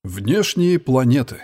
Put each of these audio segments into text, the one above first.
Внешние планеты.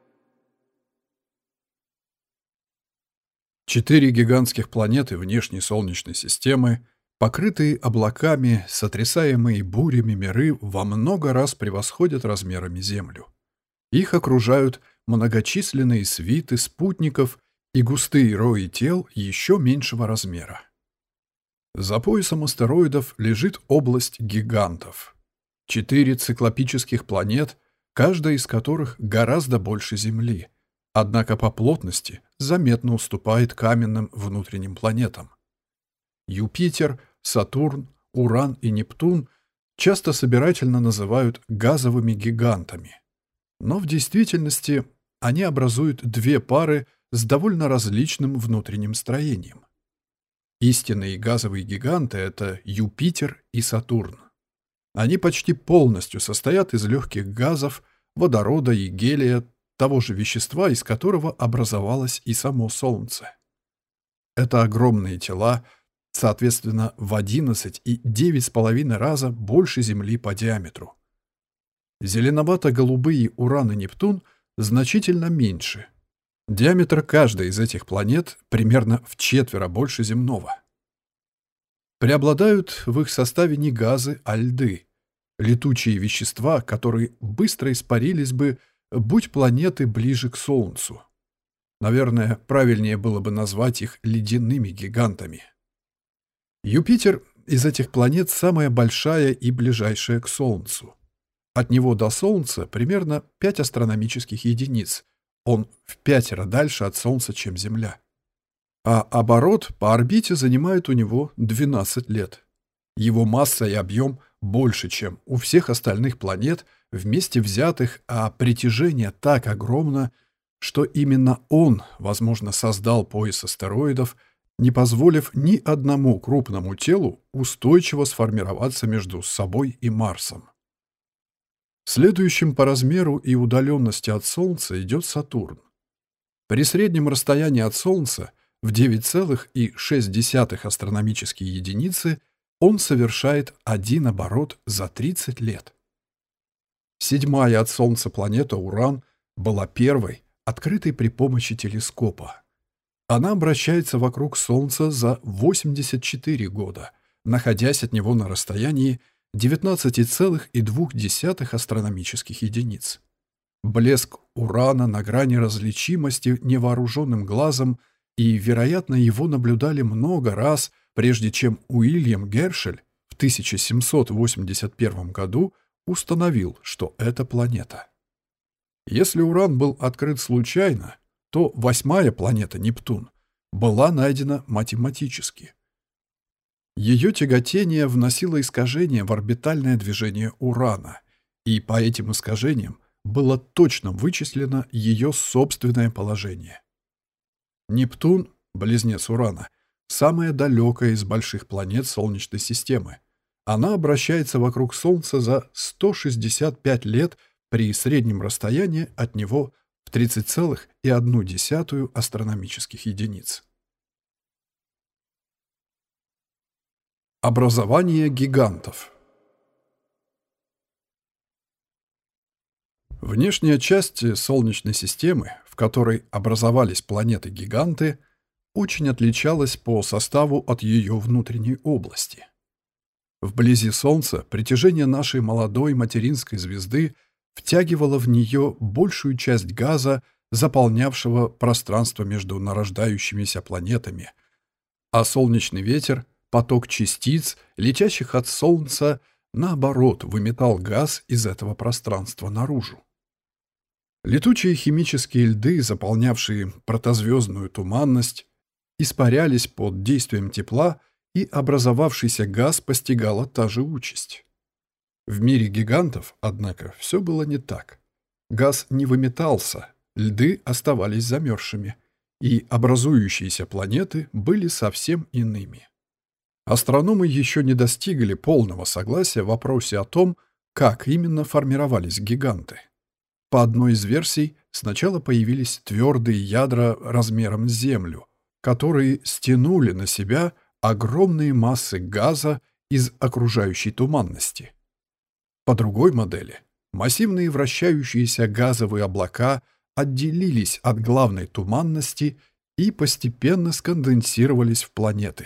4 гигантских планеты внешней Солнечной системы, покрытые облаками, сотрясаемые бурями миры, во много раз превосходят размерами Землю. Их окружают многочисленные свиты спутников и густые рои тел еще меньшего размера. За поясом астероидов лежит область гигантов. 4 циклопических планет, каждая из которых гораздо больше Земли, однако по плотности заметно уступает каменным внутренним планетам. Юпитер, Сатурн, Уран и Нептун часто собирательно называют газовыми гигантами. Но в действительности они образуют 2 пары с довольно различным внутренним строением. Истинные газовые гиганты — это Юпитер и Сатурн. Они почти полностью состоят из легких газов, водорода и гелия, того же вещества, из которого образовалось и само Солнце. Это огромные тела, соответственно, в 11 и 9,5 раза больше Земли по диаметру. Зеленовато-голубые Уран и Нептун значительно меньше. Диаметр каждой из этих планет примерно вчетверо больше земного. Преобладают в их составе не газы, а льды, летучие вещества, которые быстро испарились бы, будь планеты ближе к Солнцу. Наверное, правильнее было бы назвать их ледяными гигантами. Юпитер из этих планет самая большая и ближайшая к Солнцу. От него до Солнца примерно 5 астрономических единиц. Он в 5 дальше от Солнца, чем Земля. А оборот по орбите занимает у него 12 лет. Его масса и объем больше, чем у всех остальных планет вместе взятых, а притяжение так огромно, что именно он, возможно, создал пояс астероидов, не позволив ни одному крупному телу устойчиво сформироваться между собой и Марсом. Следующим по размеру и удаленности от Солнца идет Сатурн. При среднем расстоянии от Солнца в 9,6 астрономические единицы он совершает один оборот за 30 лет. 7-я от Солнца планета Уран была первой, открытой при помощи телескопа. Она обращается вокруг Солнца за 84 года, находясь от него на расстоянии 19,2 астрономических единиц. Блеск Урана на грани различимости невооруженным глазом, и, вероятно, его наблюдали много раз, прежде чем Уильям Гершель в 1781 году установил, что это планета. Если Уран был открыт случайно, то 8-я планета Нептун была найдена математически. Ее тяготение вносило искажение в орбитальное движение Урана, и по этим искажениям было точно вычислено ее собственное положение. Нептун, близнец Урана, самая далекая из больших планет Солнечной системы. Она обращается вокруг Солнца за 165 лет при среднем расстоянии от него в 30,1 астрономических единиц. Образование гигантов. Внешняя часть Солнечной системы, в которой образовались планеты-гиганты, очень отличалась по составу от ее внутренней области. Вблизи Солнца притяжение нашей молодой материнской звезды втягивало в нее большую часть газа, заполнявшего пространство между нарождающимися планетами, а солнечный ветер, поток частиц, летящих от Солнца, наоборот, выметал газ из этого пространства наружу. Летучие химические льды, заполнявшие протозвездную туманность, испарялись под действием тепла, и образовавшийся газ постигала та же участь. В мире гигантов, однако, все было не так. Газ не выметался, льды оставались замерзшими, и образующиеся планеты были совсем иными. Астрономы еще не достигли полного согласия в вопросе о том, как именно формировались гиганты. По одной из версий, сначала появились твердые ядра размером с Землю, которые стянули на себя огромные массы газа из окружающей туманности. По другой модели, массивные вращающиеся газовые облака отделились от главной туманности и постепенно сконденсировались в планеты.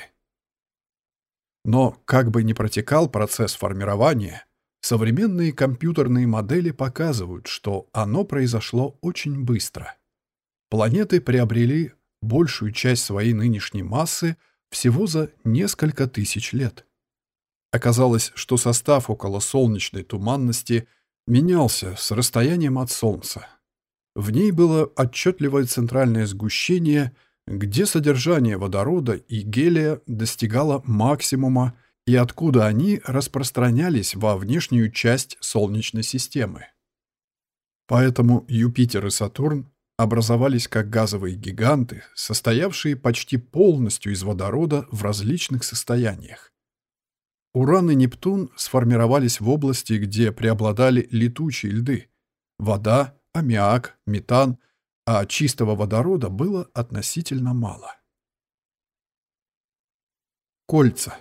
Но как бы ни протекал процесс формирования, современные компьютерные модели показывают, что оно произошло очень быстро. Планеты приобрели большую часть своей нынешней массы всего за несколько тысяч лет. Оказалось, что состав околосолнечной туманности менялся с расстоянием от Солнца. В ней было отчетливое центральное сгущение, где содержание водорода и гелия достигало максимума и откуда они распространялись во внешнюю часть Солнечной системы. Поэтому Юпитер и Сатурн образовались как газовые гиганты, состоявшие почти полностью из водорода в различных состояниях. Уран и Нептун сформировались в области, где преобладали летучие льды, вода, аммиак, метан, а чистого водорода было относительно мало. Кольца.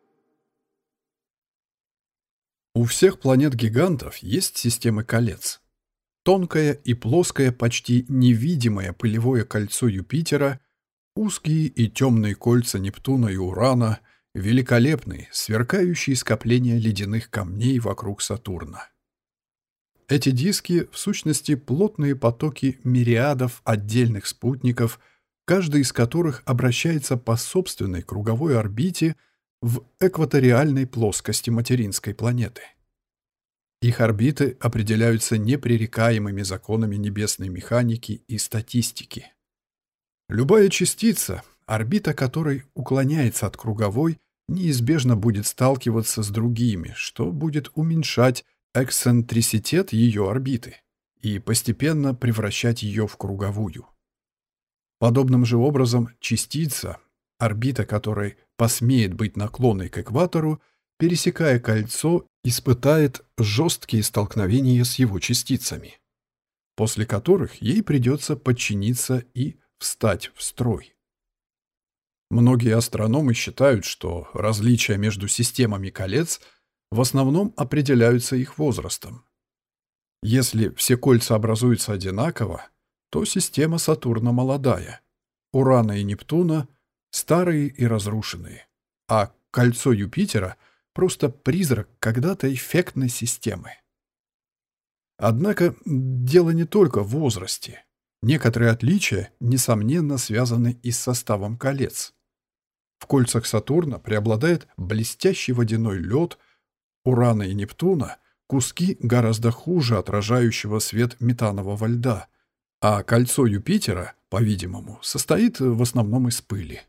У всех планет-гигантов есть системы колец. Тонкое и плоское, почти невидимое пылевое кольцо Юпитера, узкие и темные кольца Нептуна и Урана, великолепные, сверкающие скопления ледяных камней вокруг Сатурна. Эти диски, в сущности, плотные потоки мириадов отдельных спутников, каждый из которых обращается по собственной круговой орбите в экваториальной плоскости материнской планеты. Их орбиты определяются непререкаемыми законами небесной механики и статистики. Любая частица, орбита которой уклоняется от круговой, неизбежно будет сталкиваться с другими, что будет уменьшать эксцентриситет ее орбиты и постепенно превращать ее в круговую. Подобным же образом частица, орбита которой посмеет быть наклонной к экватору, пересекая кольцо, испытает жесткие столкновения с его частицами, после которых ей придется подчиниться и встать в строй. Многие астрономы считают, что различия между системами колец в основном определяются их возрастом. Если все кольца образуются одинаково, то система Сатурна молодая, Урана и Нептуна старые и разрушенные, а кольцо Юпитера просто призрак когда-то эффектной системы. Однако дело не только в возрасте. Некоторые отличия, несомненно, связаны и с составом колец. В кольцах Сатурна преобладает блестящий водяной лед, Урана и Нептуна — куски гораздо хуже отражающего свет метанового льда, а кольцо Юпитера, по-видимому, состоит в основном из пыли.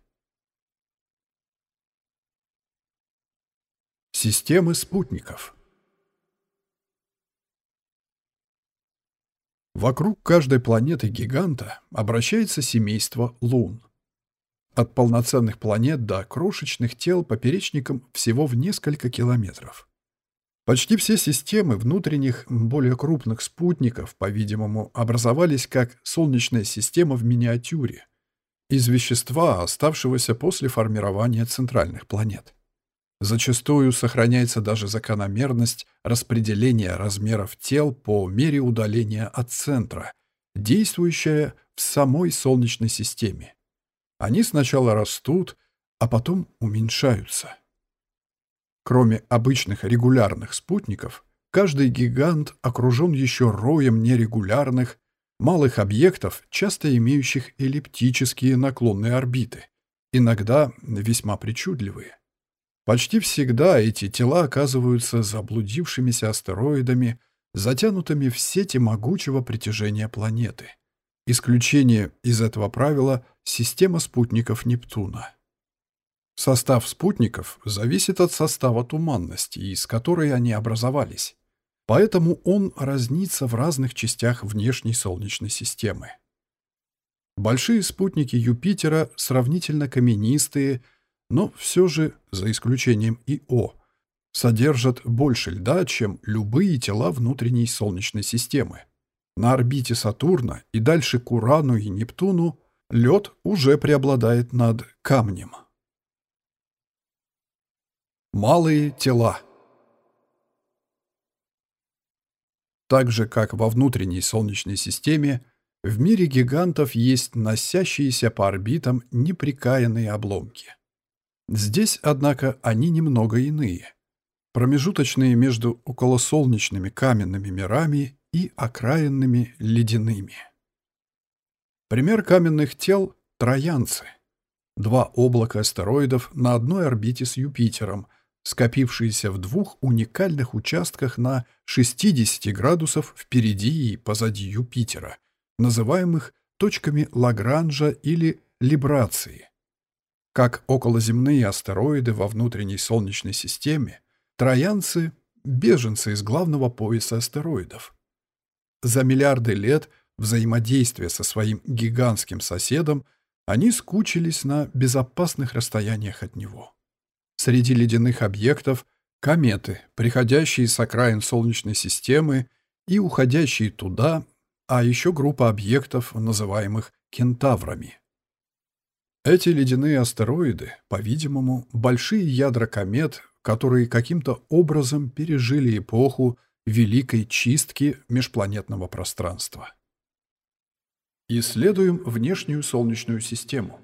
Системы спутников. Вокруг каждой планеты-гиганта обращается семейство лун. От полноценных планет до крошечных тел поперечником всего в несколько километров. Почти все системы внутренних, более крупных спутников, по-видимому, образовались как Солнечная система в миниатюре, из вещества, оставшегося после формирования центральных планет. Зачастую сохраняется даже закономерность распределения размеров тел по мере удаления от центра, действующая в самой Солнечной системе. Они сначала растут, а потом уменьшаются. Кроме обычных регулярных спутников, каждый гигант окружен еще роем нерегулярных, малых объектов, часто имеющих эллиптические наклонные орбиты, иногда весьма причудливые. Почти всегда эти тела оказываются заблудившимися астероидами, затянутыми в сети могучего притяжения планеты. Исключение из этого правила — система спутников Нептуна. Состав спутников зависит от состава туманности, из которой они образовались. Поэтому он разнится в разных частях внешней Солнечной системы. Большие спутники Юпитера сравнительно каменистые, но все же, за исключением Ио, содержат больше льда, чем любые тела внутренней Солнечной системы. На орбите Сатурна и дальше к Урану и Нептуну лед уже преобладает над камнем. Малые тела. Так же, как во внутренней Солнечной системе, в мире гигантов есть носящиеся по орбитам неприкаянные обломки. Здесь, однако, они немного иные. Промежуточные между околосолнечными каменными мирами и окраинными ледяными. Пример каменных тел — троянцы. Два облака астероидов на одной орбите с Юпитером, скопившиеся в двух уникальных участках на 60 градусов впереди и позади Юпитера, называемых точками Лагранжа или либрации. Как околоземные астероиды во внутренней Солнечной системе, троянцы — беженцы из главного пояса астероидов. За миллиарды лет взаимодействия со своим гигантским соседом они скучились на безопасных расстояниях от него. Среди ледяных объектов — кометы, приходящие с окраин Солнечной системы и уходящие туда, а еще группа объектов, называемых кентаврами. Эти ледяные астероиды, по-видимому, большие ядра комет, которые каким-то образом пережили эпоху Великой чистки межпланетного пространства. Исследуем внешнюю Солнечную систему.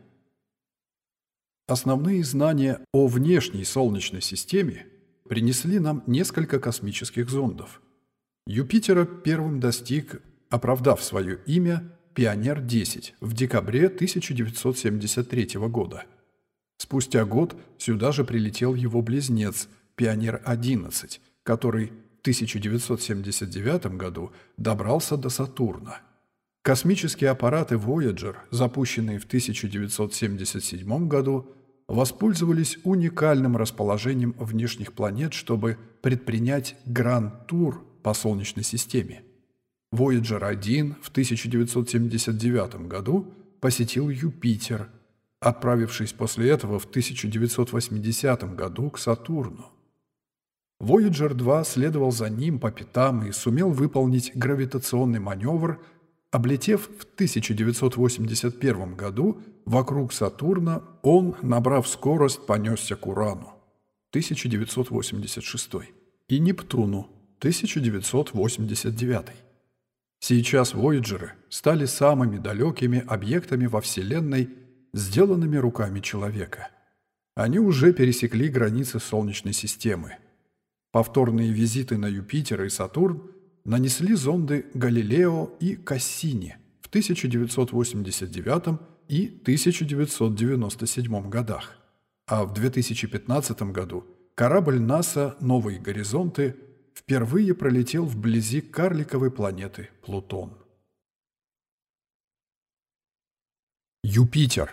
Основные знания о внешней Солнечной системе принесли нам несколько космических зондов. Юпитера первым достиг, оправдав свое имя, «Пионер-10» в декабре 1973 года. Спустя год сюда же прилетел его близнец, «Пионер-11», который в 1979 году добрался до Сатурна. Космические аппараты Voyager, запущенные в 1977 году, воспользовались уникальным расположением внешних планет, чтобы предпринять гранд-тур по Солнечной системе. Voyager 1 в 1979 году посетил Юпитер, отправившись после этого в 1980 году к Сатурну. Voyager 2 следовал за ним по пятам и сумел выполнить гравитационный маневр, облетев в 1981 году вокруг Сатурна, он, набрав скорость, понесся к Урану 1986 и Нептуну 1989. Сейчас Voyager'ы стали самыми далекими объектами во Вселенной, сделанными руками человека. Они уже пересекли границы Солнечной системы. Повторные визиты на Юпитер и Сатурн нанесли зонды Галилео и Кассини в 1989 и 1997 годах, а в 2015 году корабль НАСА «Новые горизонты» впервые пролетел вблизи карликовой планеты Плутон. Юпитер.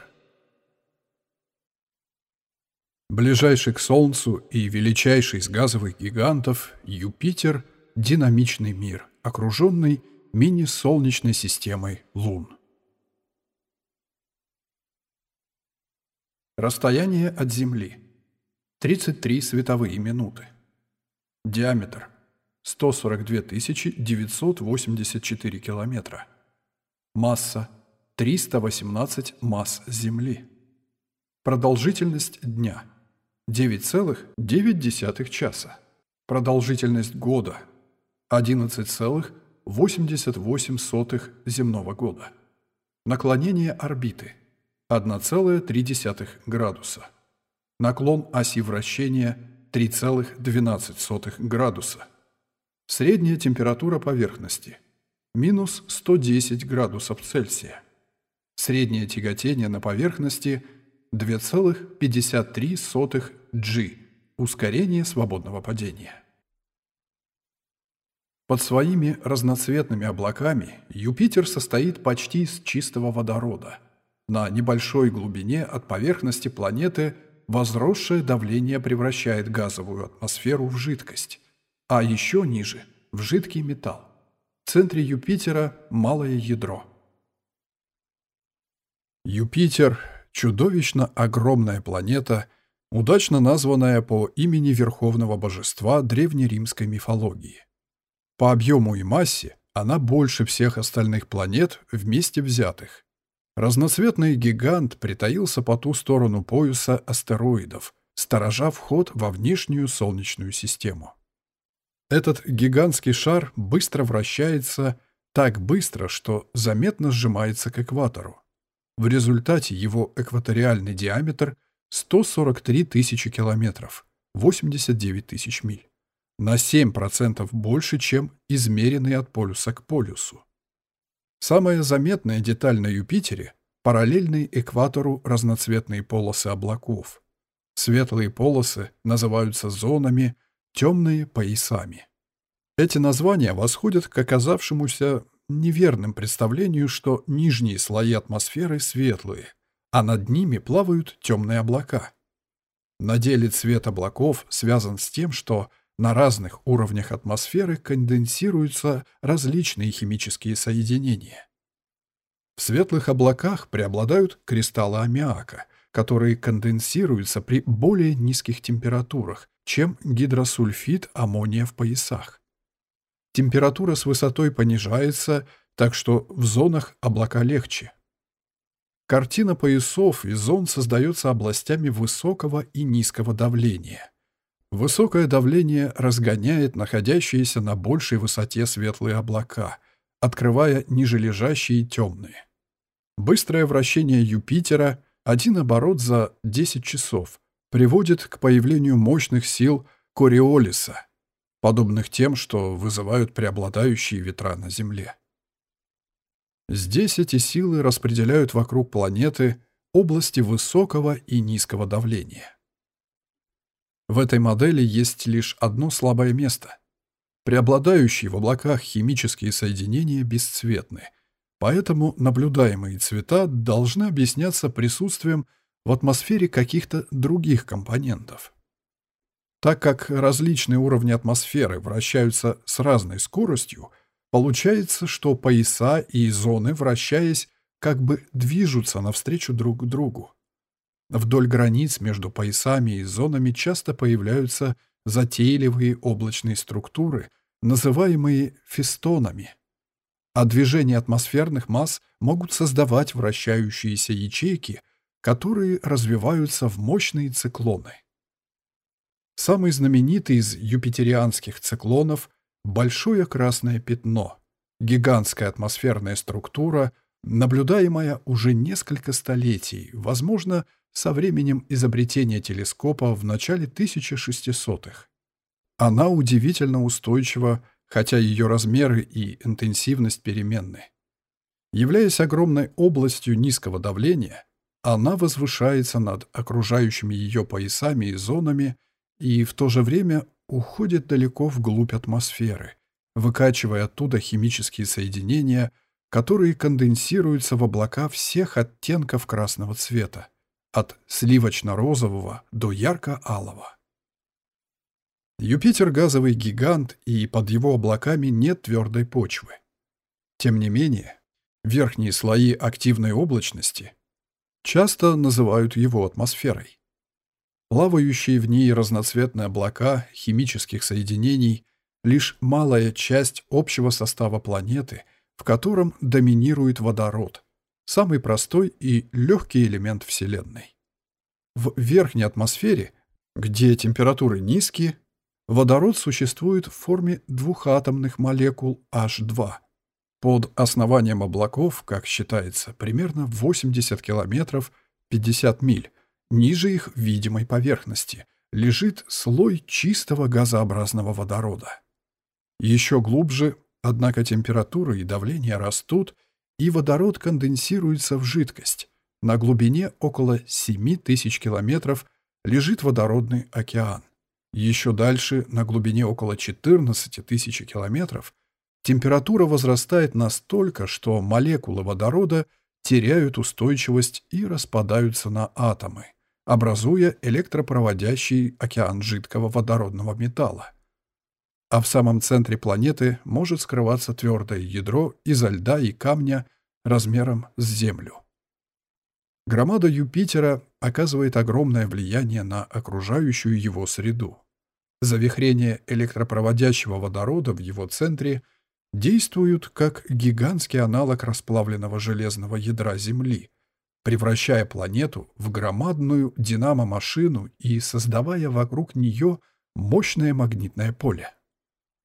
Ближайший к Солнцу и величайший из газовых гигантов, Юпитер — динамичный мир, окруженный мини-солнечной системой лун. Расстояние от Земли — 33 световые минуты. Диаметр — 142 984 километра. Масса — 318 масс Земли. Продолжительность дня — 9,9 часа. Продолжительность года — 11,88 земного года. Наклонение орбиты — 1,3 градуса. Наклон оси вращения — 3,12 градуса. Средняя температура поверхности — минус 110 градусов Цельсия. Среднее тяготение на поверхности — 2,53 G, ускорение свободного падения. Под своими разноцветными облаками Юпитер состоит почти из чистого водорода. На небольшой глубине от поверхности планеты возросшее давление превращает газовую атмосферу в жидкость, а еще ниже – в жидкий металл. В центре Юпитера – малое ядро. Юпитер – чудовищно огромная планета, удачно названная по имени верховного божества древнеримской мифологии. По объему и массе она больше всех остальных планет вместе взятых. Разноцветный гигант притаился по ту сторону пояса астероидов, сторожа вход во внешнюю Солнечную систему. Этот гигантский шар быстро вращается, так быстро, что заметно сжимается к экватору. В результате его экваториальный диаметр 143 тысячи километров, 89 тысяч миль, на 7% больше, чем измеренный от полюса к полюсу. Самая заметная деталь на Юпитере — параллельные экватору разноцветные полосы облаков. Светлые полосы называются зонами, темные — поясами. Эти названия восходят к оказавшемуся неверным представлению, что нижние слои атмосферы светлые, а над ними плавают темные облака. На деле цвет облаков связан с тем, что на разных уровнях атмосферы конденсируются различные химические соединения. В светлых облаках преобладают кристаллы аммиака, которые конденсируются при более низких температурах, чем гидросульфид аммония в поясах. Температура с высотой понижается, так что в зонах облака легче. Картина поясов и зон создается областями высокого и низкого давления. Высокое давление разгоняет находящиеся на большей высоте светлые облака, открывая нижележащие темные. Быстрое вращение Юпитера, один оборот за 10 часов, приводит к появлению мощных сил Кориолиса, подобных тем, что вызывают преобладающие ветра на Земле. Здесь эти силы распределяют вокруг планеты области высокого и низкого давления. В этой модели есть лишь одно слабое место. Преобладающие в облаках химические соединения бесцветны, поэтому наблюдаемые цвета должны объясняться присутствием в атмосфере каких-то других компонентов. Так как различные уровни атмосферы вращаются с разной скоростью, получается, что пояса и зоны, вращаясь, как бы движутся навстречу друг другу. Вдоль границ между поясами и зонами часто появляются затейливые облачные структуры, называемые фестонами. А движения атмосферных масс могут создавать вращающиеся ячейки, которые развиваются в мощные циклоны. Самый знаменитый из юпитерианских циклонов — Большое красное пятно, гигантская атмосферная структура, наблюдаемая уже несколько столетий, возможно, со временем изобретения телескопа в начале 1600-х. Она удивительно устойчива, хотя ее размеры и интенсивность переменны. Являясь огромной областью низкого давления, она возвышается над окружающими ее поясами и зонами и в то же время уходит далеко вглубь атмосферы, выкачивая оттуда химические соединения, которые конденсируются в облака всех оттенков красного цвета, от сливочно-розового до ярко-алого. Юпитер — газовый гигант, и под его облаками нет твердой почвы. Тем не менее, верхние слои активной облачности часто называют его атмосферой. Плавающие в ней разноцветные облака химических соединений — лишь малая часть общего состава планеты, в котором доминирует водород, самый простой и легкий элемент Вселенной. В верхней атмосфере, где температуры низкие, водород существует в форме двухатомных молекул H2. Под основанием облаков, как считается, примерно 80 километров, 50 миль, ниже их видимой поверхности, лежит слой чистого газообразного водорода. Еще глубже, однако, температура и давление растут, и водород конденсируется в жидкость. На глубине около 7000 километров лежит водородный океан. Еще дальше, на глубине около 14 тысяч километров, температура возрастает настолько, что молекулы водорода теряют устойчивость и распадаются на атомы, образуя электропроводящий океан жидкого водородного металла. А в самом центре планеты может скрываться твердое ядро изо льда и камня размером с Землю. Громада Юпитера оказывает огромное влияние на окружающую его среду. Завихрения электропроводящего водорода в его центре действуют как гигантский аналог расплавленного железного ядра Земли, превращая планету в громадную динамо-машину и создавая вокруг нее мощное магнитное поле.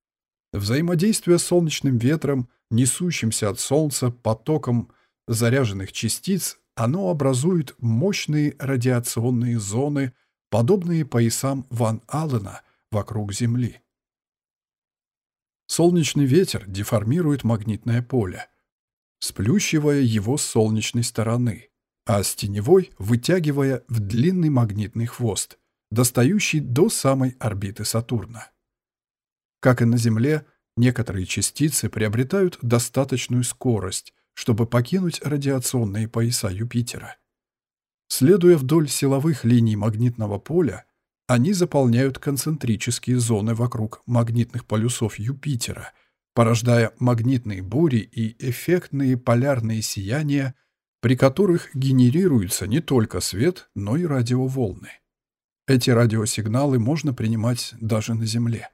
Взаимодействие с солнечным ветром, несущимся от Солнца потоком заряженных частиц, оно образует мощные радиационные зоны, подобные поясам Ван Аллена вокруг Земли. Солнечный ветер деформирует магнитное поле, сплющивая его с солнечной стороны, а с теневой вытягивая в длинный магнитный хвост, достающий до самой орбиты Сатурна. Как и на Земле, некоторые частицы приобретают достаточную скорость, чтобы покинуть радиационные пояса Юпитера. Следуя вдоль силовых линий магнитного поля, они заполняют концентрические зоны вокруг магнитных полюсов Юпитера, порождая магнитные бури и эффектные полярные сияния, при которых генерируется не только свет, но и радиоволны. Эти радиосигналы можно принимать даже на Земле.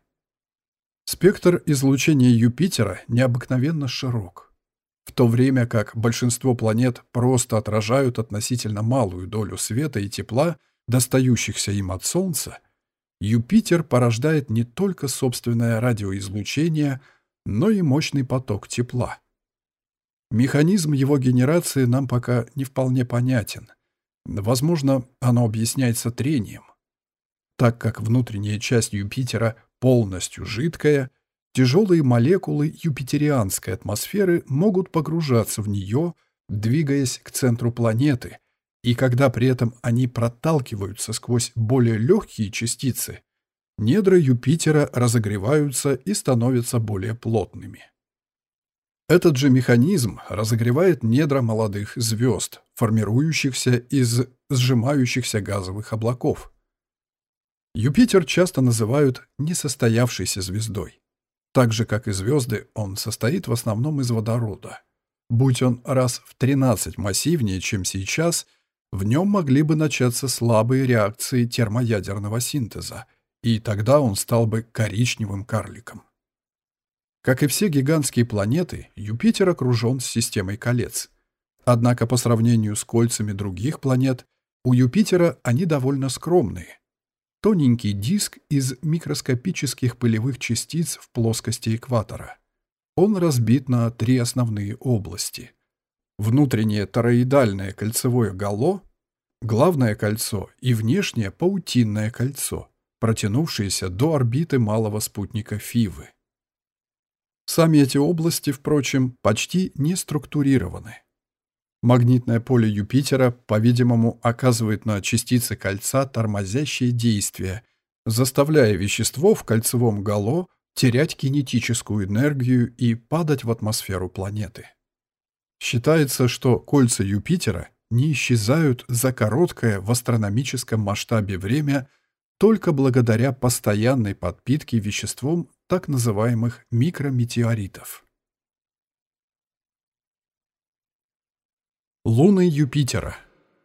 Спектр излучения Юпитера необыкновенно широк. В то время как большинство планет просто отражают относительно малую долю света и тепла, достающихся им от Солнца, Юпитер порождает не только собственное радиоизлучение, но и мощный поток тепла. Механизм его генерации нам пока не вполне понятен. Возможно, оно объясняется трением. Так как внутренняя часть Юпитера полностью жидкая, тяжелые молекулы юпитерианской атмосферы могут погружаться в нее, двигаясь к центру планеты, и когда при этом они проталкиваются сквозь более легкие частицы, недра Юпитера разогреваются и становятся более плотными. Этот же механизм разогревает недра молодых звезд, формирующихся из сжимающихся газовых облаков. Юпитер часто называют несостоявшейся звездой. Так же, как и звезды, он состоит в основном из водорода. Будь он раз в 13 массивнее, чем сейчас, в нем могли бы начаться слабые реакции термоядерного синтеза, и тогда он стал бы коричневым карликом. Как и все гигантские планеты, Юпитер окружен системой колец. Однако по сравнению с кольцами других планет, у Юпитера они довольно скромные. Тоненький диск из микроскопических пылевых частиц в плоскости экватора. Он разбит на 3 основные области. Внутреннее тороидальное кольцевое гало, главное кольцо и внешнее паутинное кольцо, протянувшееся до орбиты малого спутника Фивы. Сами эти области, впрочем, почти не структурированы. Магнитное поле Юпитера, по-видимому, оказывает на частицы кольца тормозящее действие, заставляя вещество в кольцевом гало терять кинетическую энергию и падать в атмосферу планеты. Считается, что кольца Юпитера не исчезают за короткое в астрономическом масштабе время только благодаря постоянной подпитке веществом так называемых микрометеоритов. Луны Юпитера.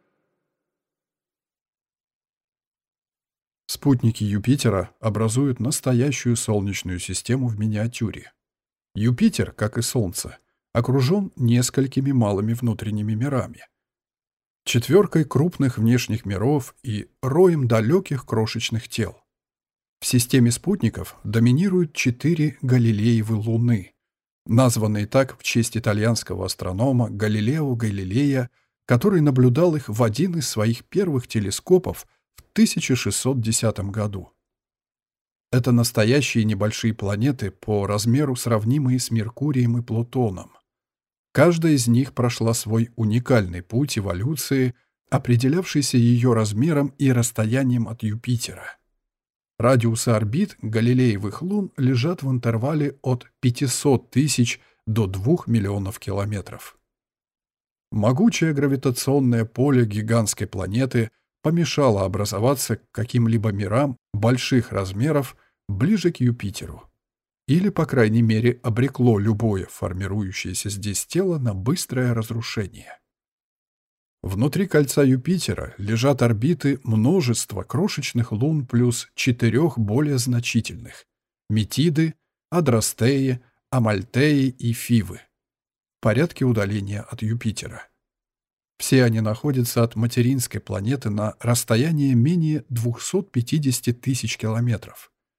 Спутники Юпитера образуют настоящую Солнечную систему в миниатюре. Юпитер, как и Солнце, окружен несколькими малыми внутренними мирами, 4 крупных внешних миров и роем далеких крошечных тел. В системе спутников доминируют 4 Галилеевы Луны, названные так в честь итальянского астронома Галилео Галилея, который наблюдал их в один из своих первых телескопов в 1610 году. Это настоящие небольшие планеты по размеру, сравнимые с Меркурием и Плутоном. Каждая из них прошла свой уникальный путь эволюции, определявшийся ее размером и расстоянием от Юпитера. Радиусы орбит Галилеевых лун лежат в интервале от 500 тысяч до 2 миллионов километров. Могучее гравитационное поле гигантской планеты помешало образоваться каким-либо мирам больших размеров ближе к Юпитеру. Или, по крайней мере, обрекло любое формирующееся здесь тело на быстрое разрушение. Внутри кольца Юпитера лежат орбиты множества крошечных лун плюс 4 более значительных — Метиды, Адрастеи, Амальтеи и Фивы — в порядке удаления от Юпитера. Все они находятся от материнской планеты на расстоянии менее 250 тысяч километров.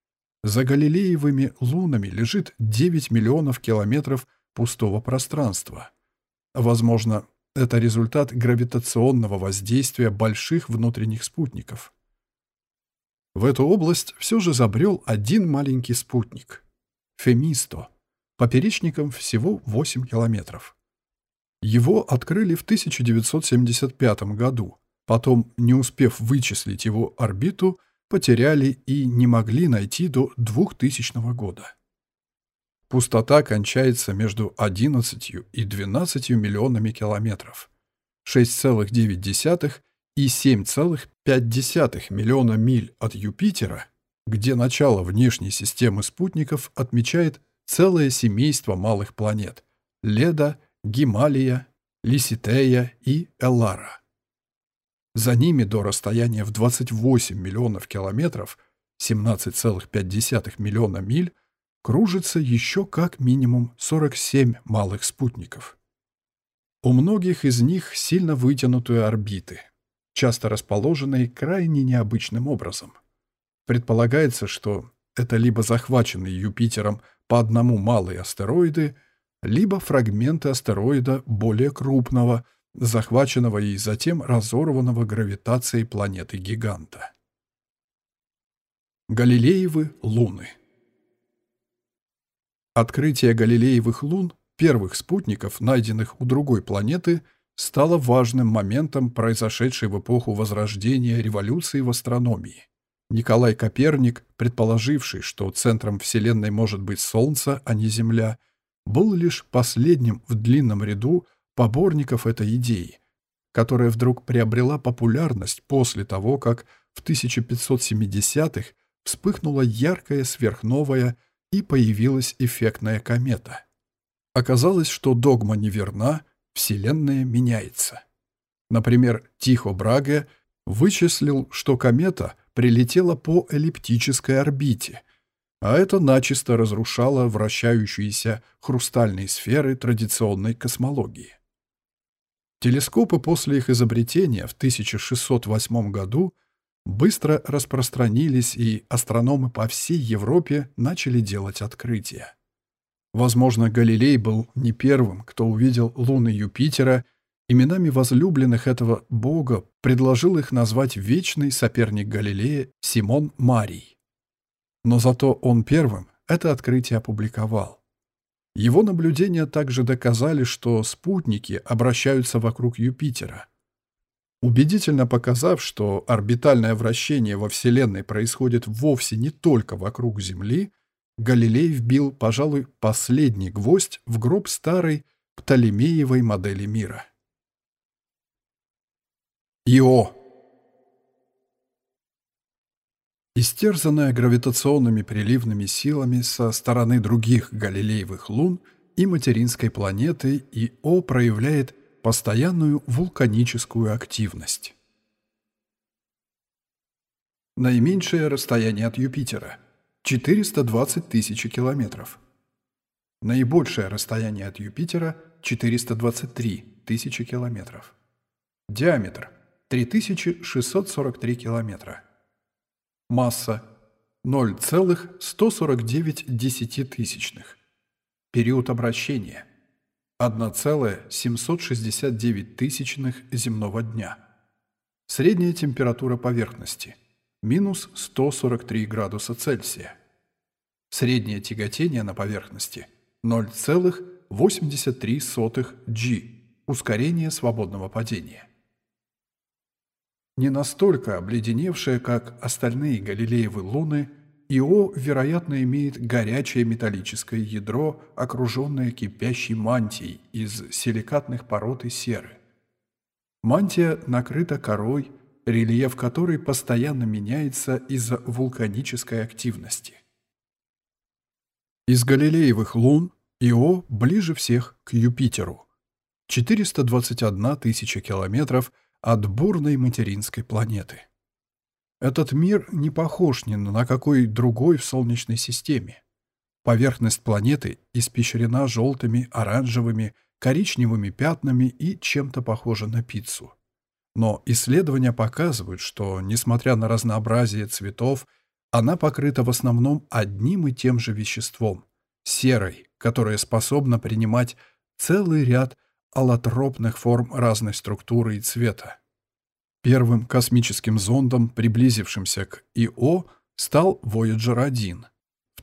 За Галилеевыми лунами лежит 9 миллионов километров пустого пространства. Возможно, это результат гравитационного воздействия больших внутренних спутников. В эту область все же забрел один маленький спутник — Фемисто, поперечником всего 8 километров. Его открыли в 1975 году, потом, не успев вычислить его орбиту, потеряли и не могли найти до 2000 года. Пустота кончается между 11 и 12 миллионами километров, 6,9 и 7,5 миллиона миль от Юпитера, где начало внешней системы спутников отмечает целое семейство малых планет — Леда, Гималия, Лиситея и Эллара. За ними до расстояния в 28 миллионов километров, 17,5 миллиона миль, кружится еще как минимум 47 малых спутников. У многих из них сильно вытянутые орбиты, часто расположенные крайне необычным образом. Предполагается, что это либо захваченные Юпитером по одному малые астероиды, либо фрагменты астероида более крупного, захваченного и затем разорванного гравитацией планеты-гиганта. Галилеевы луны. Открытие Галилеевых лун, первых спутников, найденных у другой планеты, стало важным моментом, произошедшей в эпоху Возрождения революции в астрономии. Николай Коперник, предположивший, что центром Вселенной может быть Солнце, а не Земля, был лишь последним в длинном ряду поборников этой идеи, которая вдруг приобрела популярность после того, как в 1570-х вспыхнула яркая сверхновая и появилась эффектная комета. Оказалось, что догма неверна, Вселенная меняется. Например, Тихо Браге вычислил, что комета прилетела по эллиптической орбите, а это начисто разрушало вращающиеся хрустальные сферы традиционной космологии. Телескопы после их изобретения в 1608 году быстро распространились, и астрономы по всей Европе начали делать открытия. Возможно, Галилей был не первым, кто увидел луны Юпитера. Именами возлюбленных этого бога предложил их назвать вечный соперник Галилея Симон Марий. Но зато он первым это открытие опубликовал. Его наблюдения также доказали, что спутники обращаются вокруг Юпитера. Убедительно показав, что орбитальное вращение во Вселенной происходит вовсе не только вокруг Земли, Галилей вбил, пожалуй, последний гвоздь в гроб старой Птолемеевой модели мира. Ио. Истерзанная гравитационными приливными силами со стороны других Галилеевых лун и материнской планеты, Ио проявляет постоянную вулканическую активность. Наименьшее расстояние от Юпитера — 420 тысяч километров. Наибольшее расстояние от Юпитера — 423 тысячи километров. Диаметр — 3643 километра. Масса — 0,149. Период обращения — 1,769 земного дня. Средняя температура поверхности — минус 143 градуса Цельсия. Среднее тяготение на поверхности — 0,83 G. Ускорение свободного падения. Не настолько обледеневшая, как остальные Галилеевы луны, Ио, вероятно, имеет горячее металлическое ядро, окруженное кипящей мантией из силикатных пород и серы. Мантия накрыта корой, рельеф которой постоянно меняется из-за вулканической активности. Из Галилеевых лун Ио ближе всех к Юпитеру. 421 тысяча километров от бурной материнской планеты. Этот мир не похож ни на какой другой в Солнечной системе. Поверхность планеты испещрена желтыми, оранжевыми, коричневыми пятнами и чем-то похожа на пиццу. Но исследования показывают, что, несмотря на разнообразие цветов, Она покрыта в основном одним и тем же веществом — серой, которая способна принимать целый ряд аллотропных форм разной структуры и цвета. Первым космическим зондом, приблизившимся к Ио, стал Voyager 1 в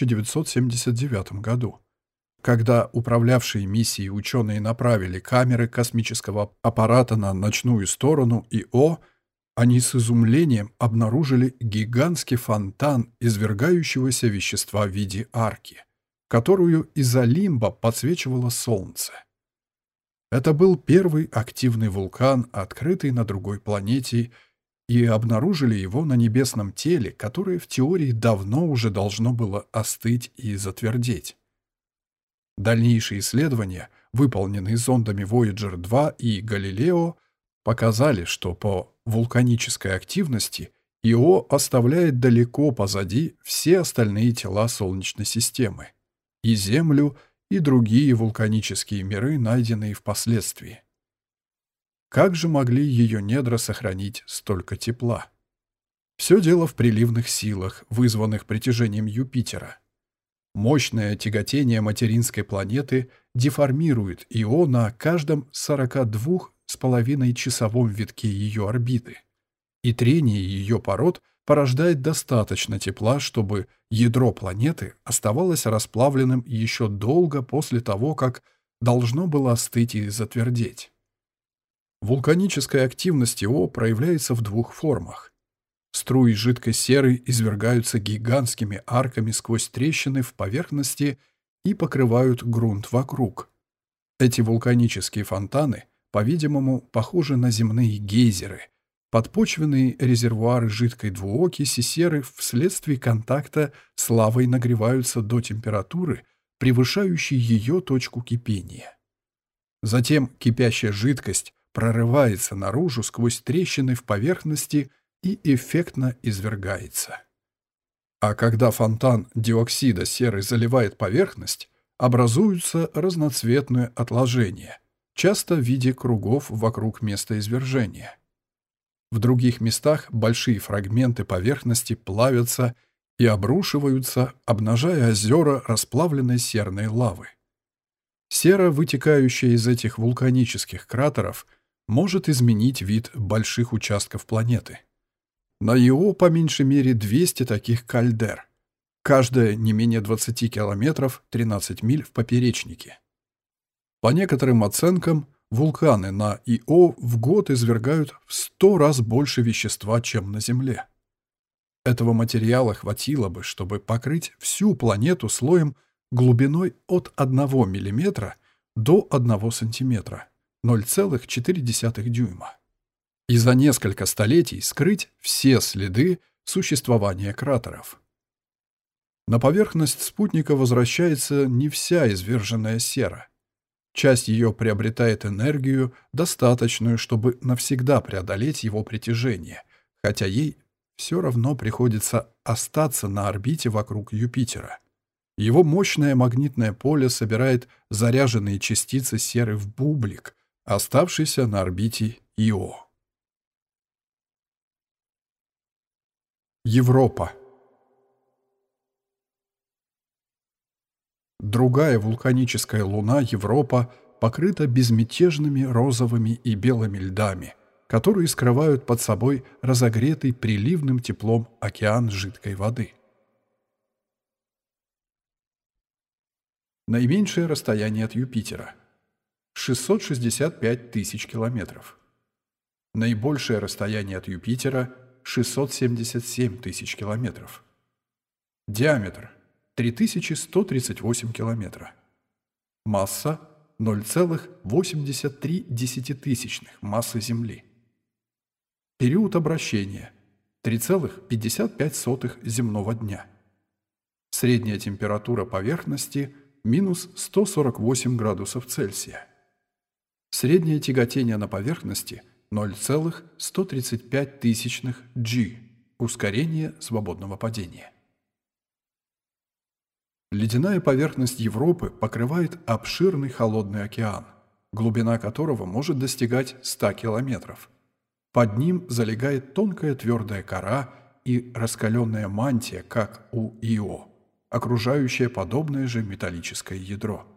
1979 году. Когда управлявшие миссией ученые направили камеры космического аппарата на ночную сторону Ио, они с изумлением обнаружили гигантский фонтан извергающегося вещества в виде арки, которую из-за лимба подсвечивало Солнце. Это был первый активный вулкан, открытый на другой планете, и обнаружили его на небесном теле, которое в теории давно уже должно было остыть и затвердеть. Дальнейшие исследования, выполненные зондами Voyager 2 и Галилео, показали, что по вулканической активности Ио оставляет далеко позади все остальные тела Солнечной системы — и Землю, и другие вулканические миры, найденные впоследствии. Как же могли ее недра сохранить столько тепла? Все дело в приливных силах, вызванных притяжением Юпитера. Мощное тяготение материнской планеты деформирует Ио на каждом 42,5-часовом витке ее орбиты, и трение ее пород порождает достаточно тепла, чтобы ядро планеты оставалось расплавленным еще долго после того, как должно было остыть и затвердеть. Вулканическая активность Ио проявляется в двух формах. Струи жидкой серы извергаются гигантскими арками сквозь трещины в поверхности и покрывают грунт вокруг. Эти вулканические фонтаны, по-видимому, похожи на земные гейзеры, подпочвенные резервуары жидкой двуокиси серы вследствие контакта с лавой нагреваются до температуры, превышающей ее точку кипения. Затем кипящая жидкость прорывается наружу сквозь трещины в поверхности и эффектно извергается. А когда фонтан диоксида серы заливает поверхность, образуются разноцветные отложения, часто в виде кругов вокруг места извержения. В других местах большие фрагменты поверхности плавятся и обрушиваются, обнажая озера расплавленной серной лавы. Сера, вытекающая из этих вулканических кратеров, может изменить вид больших участков планеты. На Ио по меньшей мере 200 таких кальдер, каждая не менее 20 километров, 13 миль в поперечнике. По некоторым оценкам, вулканы на Ио в год извергают в 100 раз больше вещества, чем на Земле. Этого материала хватило бы, чтобы покрыть всю планету слоем глубиной от 1 мм до 1 см, 0,4 дюйма. И за несколько столетий скрыть все следы существования кратеров. На поверхность спутника возвращается не вся изверженная сера. Часть ее приобретает энергию, достаточную, чтобы навсегда преодолеть его притяжение, хотя ей все равно приходится остаться на орбите вокруг Юпитера. Его мощное магнитное поле собирает заряженные частицы серы в бублик, оставшийся на орбите Ио. Европа. Другая вулканическая луна Европа покрыта безмятежными розовыми и белыми льдами, которые скрывают под собой разогретый приливным теплом океан жидкой воды. Наименьшее расстояние от Юпитера — 665 тысяч километров. Наибольшее расстояние от Юпитера — 677 тысяч километров. Диаметр — 3138 километра. Масса — 0,83 массы Земли. Период обращения — 3,55 земного дня. Средняя температура поверхности — минус 148 градусов Цельсия. Среднее тяготение на поверхности — 0,135 G, ускорение свободного падения. Ледяная поверхность Европы покрывает обширный холодный океан, глубина которого может достигать 100 километров. Под ним залегает тонкая твердая кора, и раскаленная мантия, как у Ио, окружающая подобное же металлическое ядро.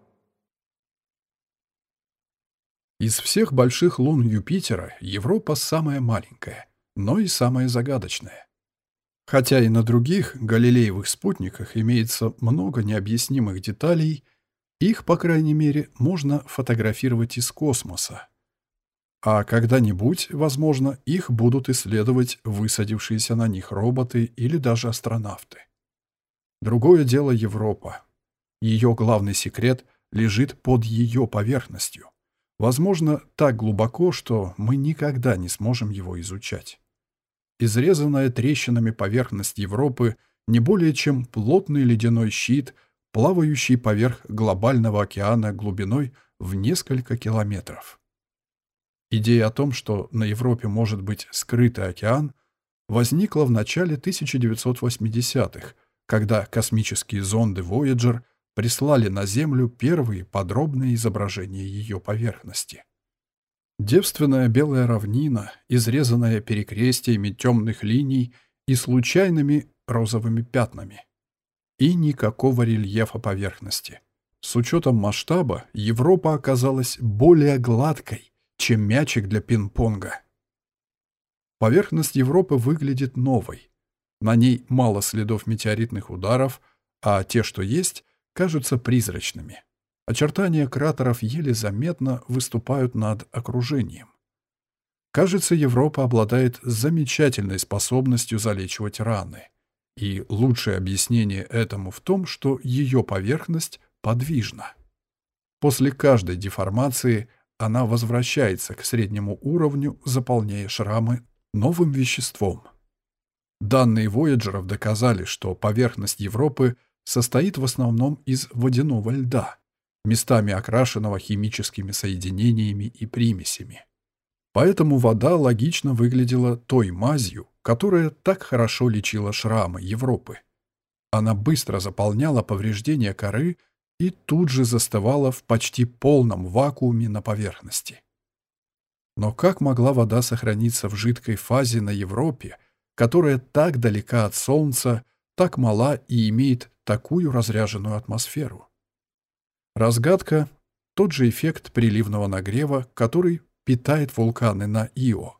Из всех больших лун Юпитера Европа самая маленькая, но и самая загадочная. Хотя и на других Галилеевых спутниках имеется много необъяснимых деталей, их, по крайней мере, можно фотографировать из космоса. А когда-нибудь, возможно, их будут исследовать высадившиеся на них роботы или даже астронавты. Другое дело Европа. Ее главный секрет лежит под ее поверхностью. Возможно, так глубоко, что мы никогда не сможем его изучать. Изрезанная трещинами поверхность Европы не более чем плотный ледяной щит, плавающий поверх глобального океана глубиной в несколько километров. Идея о том, что на Европе может быть скрытый океан, возникла в начале 1980-х, когда космические зонды Voyager прислали на Землю первые подробные изображения ее поверхности. Девственная белая равнина, изрезанная перекрестиями темных линий и случайными розовыми пятнами. И никакого рельефа поверхности. С учетом масштаба Европа оказалась более гладкой, чем мячик для пинг-понга. Поверхность Европы выглядит новой. На ней мало следов метеоритных ударов, а те, что есть, кажутся призрачными. Очертания кратеров еле заметно выступают над окружением. Кажется, Европа обладает замечательной способностью залечивать раны. И лучшее объяснение этому в том, что ее поверхность подвижна. После каждой деформации она возвращается к среднему уровню, заполняя шрамы новым веществом. Данные Вояджеров доказали, что поверхность Европы состоит в основном из водяного льда, местами окрашенного химическими соединениями и примесями. Поэтому вода логично выглядела той мазью, которая так хорошо лечила шрамы Европы. Она быстро заполняла повреждения коры и тут же застывала в почти полном вакууме на поверхности. Но как могла вода сохраниться в жидкой фазе на Европе, которая так далека от Солнца, так мала и имеет такую разряженную атмосферу? Разгадка — тот же эффект приливного нагрева, который питает вулканы на Ио.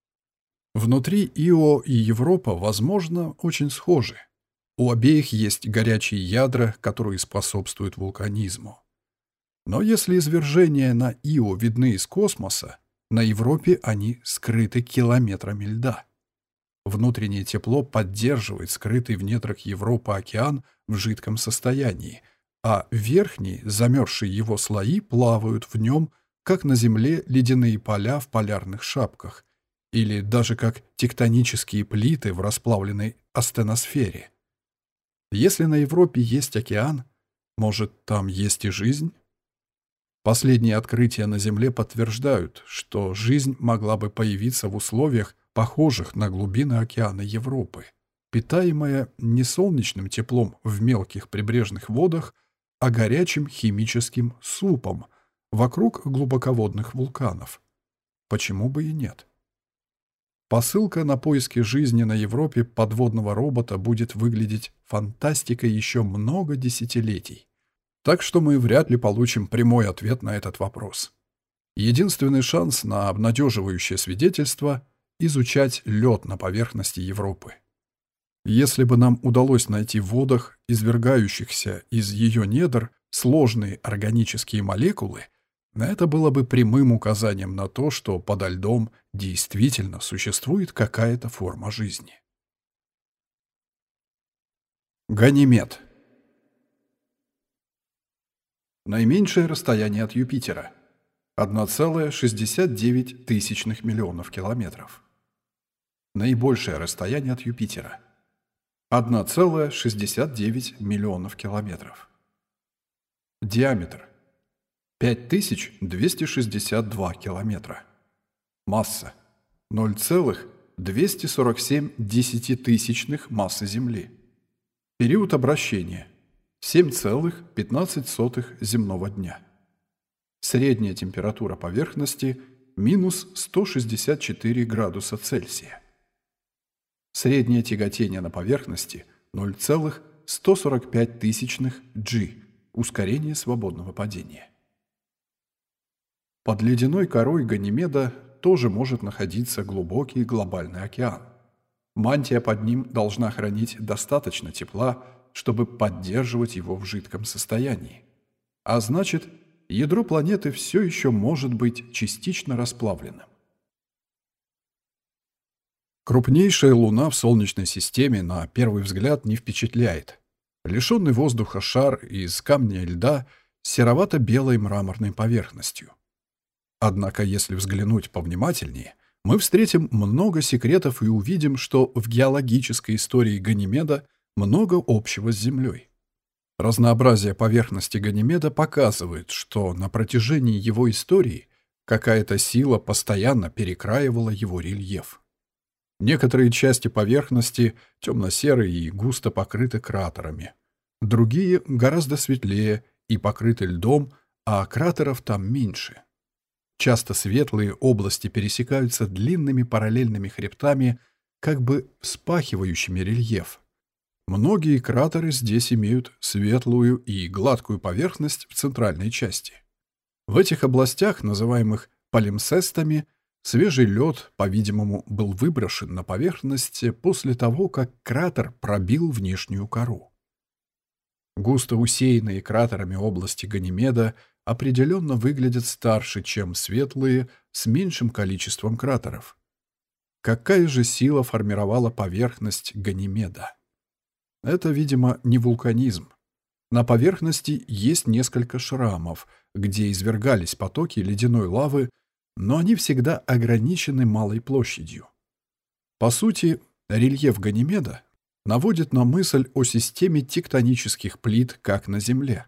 Внутри Ио и Европа, возможно, очень схожи. У обеих есть горячие ядра, которые способствуют вулканизму. Но если извержения на Ио видны из космоса, на Европе они скрыты километрами льда. Внутреннее тепло поддерживает скрытый в недрах Европы океан в жидком состоянии, а верхние, замерзшие его слои плавают в нем, как на Земле ледяные поля в полярных шапках, или даже как тектонические плиты в расплавленной астеносфере. Если на Европе есть океан, может, там есть и жизнь? Последние открытия на Земле подтверждают, что жизнь могла бы появиться в условиях, похожих на глубины океана Европы, питаемая не солнечным теплом в мелких прибрежных водах, а горячим химическим супом вокруг глубоководных вулканов. Почему бы и нет? Посылка на поиски жизни на Европе подводного робота будет выглядеть фантастикой еще много десятилетий. Так что мы вряд ли получим прямой ответ на этот вопрос. Единственный шанс на обнадеживающее свидетельство — изучать лед на поверхности Европы. Если бы нам удалось найти в водах, извергающихся из ее недр, сложные органические молекулы, это было бы прямым указанием на то, что подо льдом действительно существует какая-то форма жизни. Ганимед. Наименьшее расстояние от Юпитера — 1,69 миллионов километров. Наибольшее расстояние от Юпитера — 1,69 миллионов километров. Диаметр — 5262 километра. Масса — 0,247 массы Земли. Период обращения — 7,15 земного дня. Средняя температура поверхности — минус 164 градуса Цельсия. Среднее тяготение на поверхности 0,145 G, ускорение свободного падения. Под ледяной корой Ганимеда тоже может находиться глубокий глобальный океан. Мантия под ним должна хранить достаточно тепла, чтобы поддерживать его в жидком состоянии. А значит, ядро планеты все еще может быть частично расплавленным. Крупнейшая Луна в Солнечной системе на первый взгляд не впечатляет. Лишенный воздуха шар из камня и льда с серовато-белой мраморной поверхностью. Однако, если взглянуть повнимательнее, мы встретим много секретов и увидим, что в геологической истории Ганимеда много общего с Землей. Разнообразие поверхности Ганимеда показывает, что на протяжении его истории какая-то сила постоянно перекраивала его рельеф. Некоторые части поверхности темно-серые и густо покрыты кратерами. Другие гораздо светлее и покрыты льдом, а кратеров там меньше. Часто светлые области пересекаются длинными параллельными хребтами, как бы вспахивающими рельеф. Многие кратеры здесь имеют светлую и гладкую поверхность в центральной части. В этих областях, называемых палимсестами, свежий лед, по-видимому, был выброшен на поверхность после того, как кратер пробил внешнюю кору. Густо усеянные кратерами области Ганимеда определенно выглядят старше, чем светлые с меньшим количеством кратеров. Какая же сила формировала поверхность Ганимеда? Это, видимо, не вулканизм. На поверхности есть несколько шрамов, где извергались потоки ледяной лавы, но они всегда ограничены малой площадью. По сути, рельеф Ганимеда наводит на мысль о системе тектонических плит, как на Земле.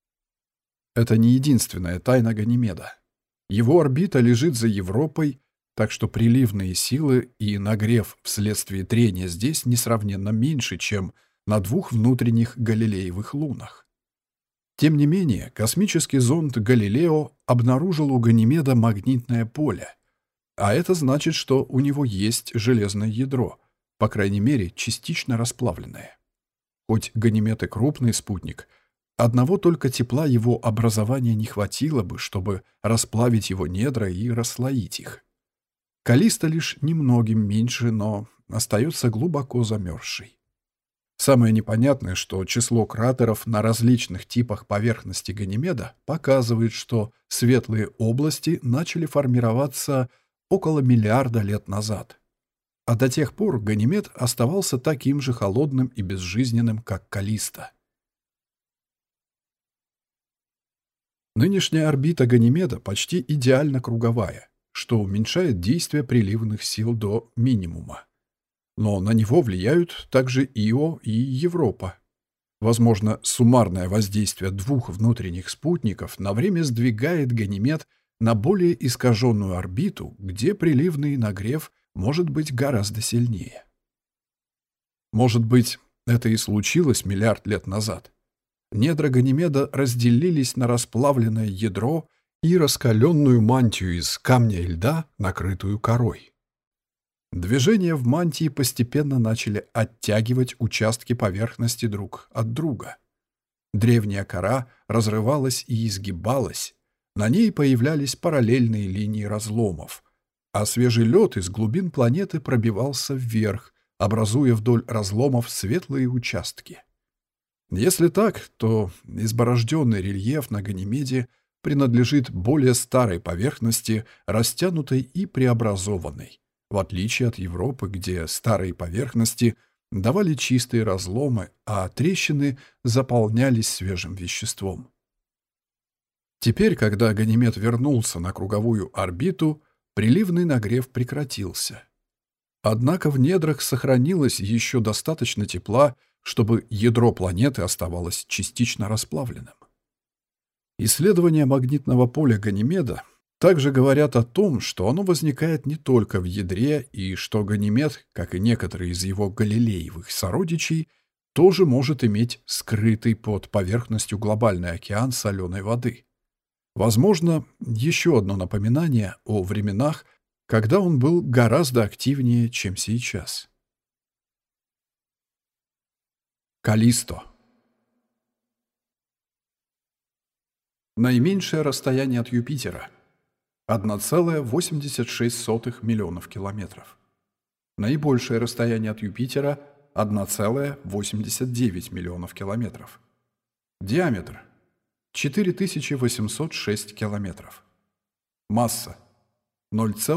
Это не единственная тайна Ганимеда. Его орбита лежит за Европой, так что приливные силы и нагрев вследствие трения здесь несравненно меньше, чем на двух внутренних Галилеевых лунах. Тем не менее, космический зонд Галилео обнаружил у Ганимеда магнитное поле, а это значит, что у него есть железное ядро, по крайней мере, частично расплавленное. Хоть Ганимед и крупный спутник, одного только тепла его образования не хватило бы, чтобы расплавить его недра и расслоить их. Каллиста лишь немногим меньше, но остается глубоко замерзшей. Самое непонятное, что число кратеров на различных типах поверхности Ганимеда показывает, что светлые области начали формироваться около миллиарда лет назад. А до тех пор Ганимед оставался таким же холодным и безжизненным, как Каллиста. Нынешняя орбита Ганимеда почти идеально круговая, что уменьшает действие приливных сил до минимума. Но на него влияют также Ио и Европа. Возможно, суммарное воздействие двух внутренних спутников на время сдвигает Ганимед на более искаженную орбиту, где приливный нагрев может быть гораздо сильнее. Может быть, это и случилось миллиард лет назад. Недра Ганимеда разделились на расплавленное ядро и раскаленную мантию из камня и льда, накрытую корой. Движения в мантии постепенно начали оттягивать участки поверхности друг от друга. Древняя кора разрывалась и изгибалась, на ней появлялись параллельные линии разломов, а свежий лед из глубин планеты пробивался вверх, образуя вдоль разломов светлые участки. Если так, то изборожденный рельеф на Ганимеде принадлежит более старой поверхности, растянутой и преобразованной, в отличие от Европы, где старые поверхности давали чистые разломы, а трещины заполнялись свежим веществом. Теперь, когда Ганимед вернулся на круговую орбиту, приливный нагрев прекратился. Однако в недрах сохранилось еще достаточно тепла, чтобы ядро планеты оставалось частично расплавленным. Исследования магнитного поля Ганимеда также говорят о том, что оно возникает не только в ядре и что Ганимед, как и некоторые из его галилеевых сородичей, тоже может иметь скрытый под поверхностью глобальный океан соленой воды. Возможно, еще одно напоминание о временах, когда он был гораздо активнее, чем сейчас. Каллисто. Наименьшее расстояние от Юпитера — 1,86 миллионов километров. Наибольшее расстояние от Юпитера — 1,89 миллионов километров. Диаметр — 4806 километров. Масса —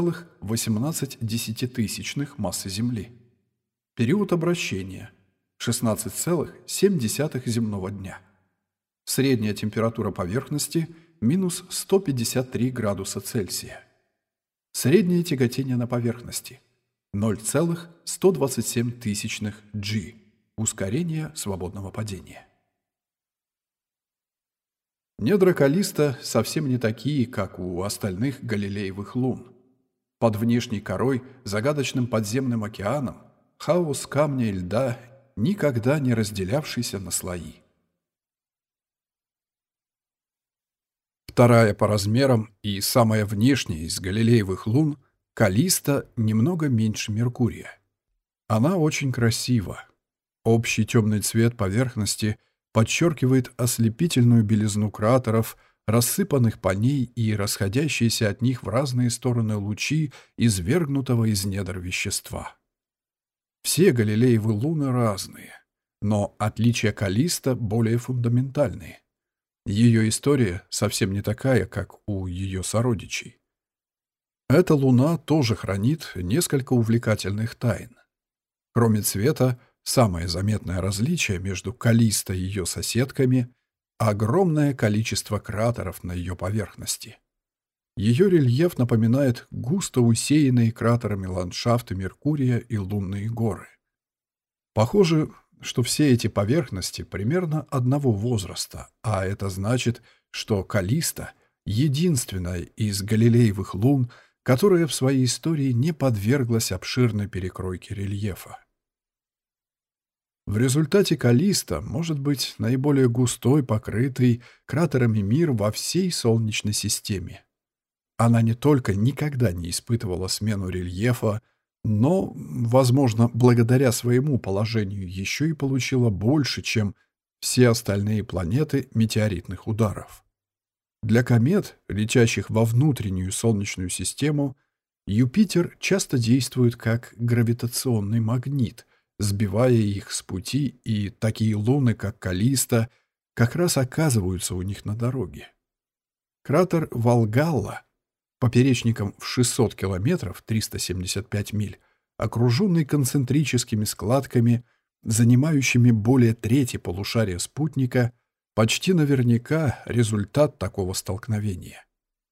0,18 массы Земли. Период обращения — 16,7 земного дня. Средняя температура поверхности – минус 153 градуса Цельсия. Среднее тяготение на поверхности – 0,127 G. Ускорение свободного падения. Недра Каллисто совсем не такие, как у остальных галилеевых лун. Под внешней корой, загадочным подземным океаном, хаос камня и льда, никогда не разделявшийся на слои. Вторая по размерам и самая внешняя из галилеевых лун, Каллисто, немного меньше Меркурия. Она очень красива. Общий темный цвет поверхности подчеркивает ослепительную белизну кратеров, рассыпанных по ней и расходящиеся от них в разные стороны лучи извергнутого из недр вещества. Все галилеевы луны разные, но отличия Каллисто более фундаментальные. Ее история совсем не такая, как у ее сородичей. Эта луна тоже хранит несколько увлекательных тайн. Кроме цвета, самое заметное различие между Каллисто и ее соседками — огромное количество кратеров на ее поверхности. Ее рельеф напоминает густо усеянные кратерами ландшафты Меркурия и лунные горы. Похоже, что все эти поверхности примерно одного возраста, а это значит, что Каллисто — единственная из галилеевых лун, которая в своей истории не подверглась обширной перекройке рельефа. В результате Каллисто может быть наиболее густой, покрытый кратерами мир во всей Солнечной системе. Она не только никогда не испытывала смену рельефа, но, возможно, благодаря своему положению еще и получила больше, чем все остальные планеты метеоритных ударов. Для комет, летящих во внутреннюю Солнечную систему, Юпитер часто действует как гравитационный магнит, сбивая их с пути, и такие луны, как Каллисто, как раз оказываются у них на дороге. Кратер Волгалла, поперечником в 600 километров, 375 миль, окруженный концентрическими складками, занимающими более трети полушария спутника, почти наверняка результат такого столкновения.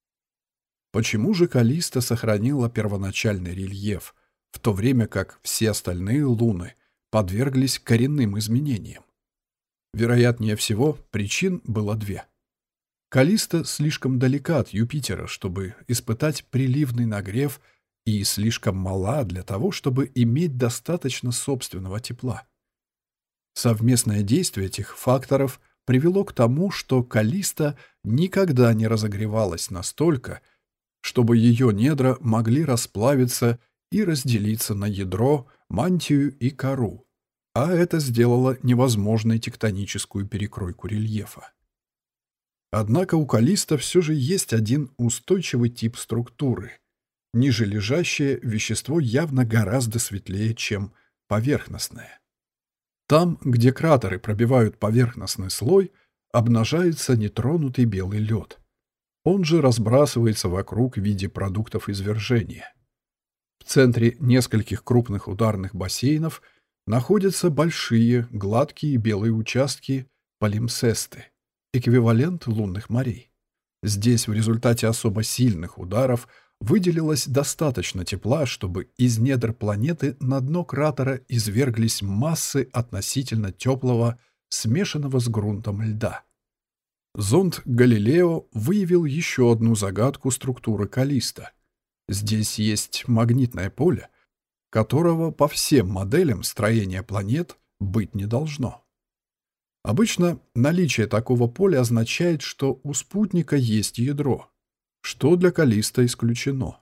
Почему же Каллисто сохранила первоначальный рельеф, в то время как все остальные луны подверглись коренным изменениям? Вероятнее всего, причин было две. Каллисто слишком далека от Юпитера, чтобы испытать приливный нагрев, и слишком мала для того, чтобы иметь достаточно собственного тепла. Совместное действие этих факторов привело к тому, что Каллисто никогда не разогревалась настолько, чтобы ее недра могли расплавиться и разделиться на ядро, мантию и кору, а это сделало невозможной тектоническую перекройку рельефа. Однако у Каллисто все же есть один устойчивый тип структуры. Ниже лежащее вещество явно гораздо светлее, чем поверхностное. Там, где кратеры пробивают поверхностный слой, обнажается нетронутый белый лед. Он же разбрасывается вокруг в виде продуктов извержения. В центре нескольких крупных ударных бассейнов находятся большие, гладкие белые участки палимсесты, эквивалент лунных морей. Здесь в результате особо сильных ударов выделилось достаточно тепла, чтобы из недр планеты на дно кратера изверглись массы относительно теплого, смешанного с грунтом льда. Зонд Галилео выявил еще одну загадку структуры Каллисто. Здесь есть магнитное поле, которого по всем моделям строения планет быть не должно. Обычно наличие такого поля означает, что у спутника есть ядро, что для Каллисто исключено.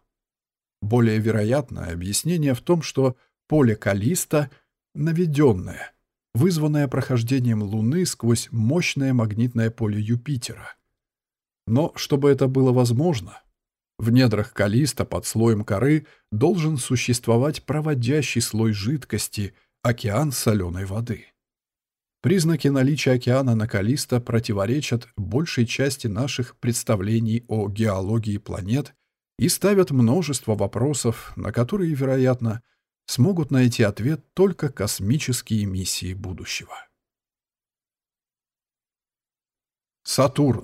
Более вероятное объяснение в том, что поле Каллисто наведенное, вызванное прохождением Луны сквозь мощное магнитное поле Юпитера. Но чтобы это было возможно, в недрах Каллиста под слоем коры должен существовать проводящий слой жидкости – океан соленой воды. Признаки наличия океана на Каллисто противоречат большей части наших представлений о геологии планет и ставят множество вопросов, на которые, вероятно, смогут найти ответ только космические миссии будущего. Сатурн.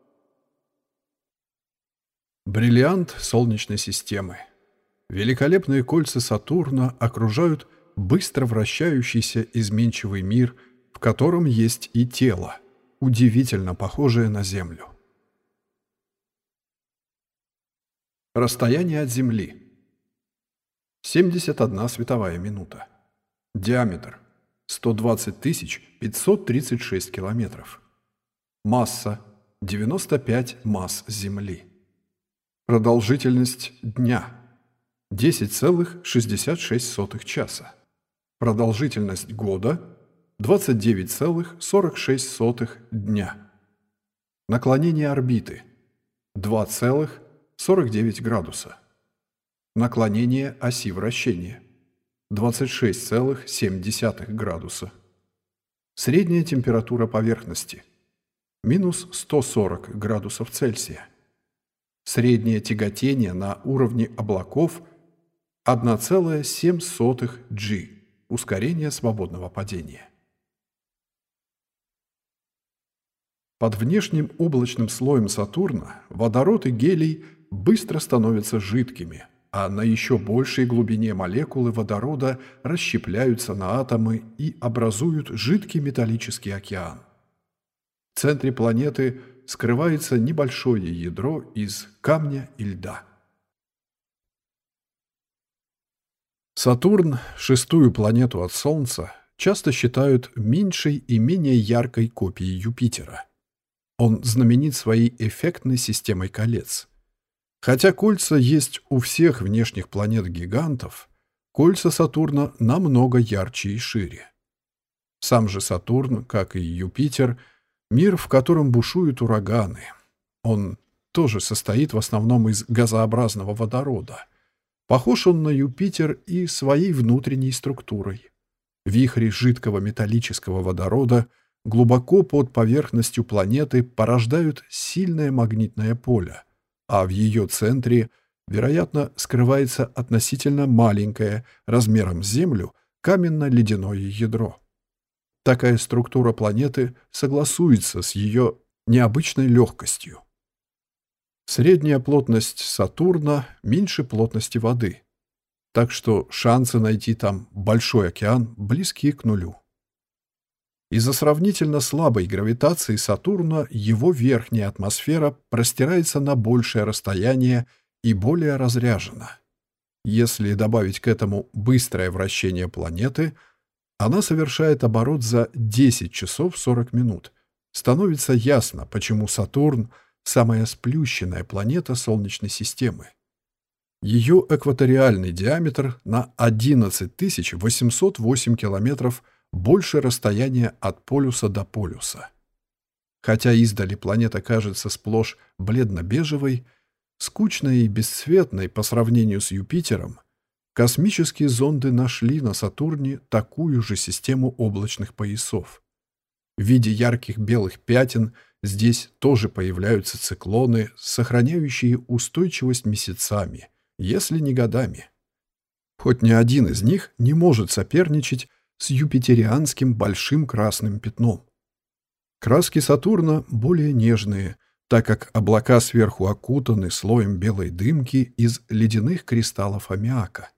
Бриллиант Солнечной системы. Великолепные кольца Сатурна окружают быстро вращающийся изменчивый мир, в котором есть и тело, удивительно похожее на Землю. Расстояние от Земли. 71 световая минута. Диаметр. 120 536 километров. Масса. 95 масс Земли. Продолжительность дня. 10,66 часа. Продолжительность года. 29,46 дня. Наклонение орбиты. 2,49 градуса. Наклонение оси вращения. 26,7 градуса. Средняя температура поверхности. Минус 140 градусов Цельсия. Среднее тяготение на уровне облаков 1,7 G. Ускорение свободного падения. Под внешним облачным слоем Сатурна водород и гелий быстро становятся жидкими, а на еще большей глубине молекулы водорода расщепляются на атомы и образуют жидкий металлический океан. В центре планеты скрывается небольшое ядро из камня и льда. Сатурн, шестую планету от Солнца, часто считают меньшей и менее яркой копией Юпитера. Он знаменит своей эффектной системой колец. Хотя кольца есть у всех внешних планет-гигантов, кольца Сатурна намного ярче и шире. Сам же Сатурн, как и Юпитер, мир, в котором бушуют ураганы. Он тоже состоит в основном из газообразного водорода. Похож он на Юпитер и своей внутренней структурой. Вихри жидкого металлического водорода глубоко под поверхностью планеты порождают сильное магнитное поле, а в ее центре, вероятно, скрывается относительно маленькое, размером с Землю, каменно-ледяное ядро. Такая структура планеты согласуется с ее необычной легкостью. Средняя плотность Сатурна меньше плотности воды, так что шансы найти там большой океан близки к нулю. Из-за сравнительно слабой гравитации Сатурна его верхняя атмосфера простирается на большее расстояние и более разряжена. Если добавить к этому быстрое вращение планеты, она совершает оборот за 10 часов 40 минут. Становится ясно, почему Сатурн — самая сплющенная планета Солнечной системы. Ее экваториальный диаметр на 11 808 километров больше расстояния от полюса до полюса. Хотя издали планета кажется сплошь бледно-бежевой, скучной и бесцветной по сравнению с Юпитером, космические зонды нашли на Сатурне такую же систему облачных поясов. В виде ярких белых пятен здесь тоже появляются циклоны, сохраняющие устойчивость месяцами, если не годами. Хоть ни один из них не может соперничать с юпитерианским большим красным пятном. Краски Сатурна более нежные, так как облака сверху окутаны слоем белой дымки из ледяных кристаллов аммиака.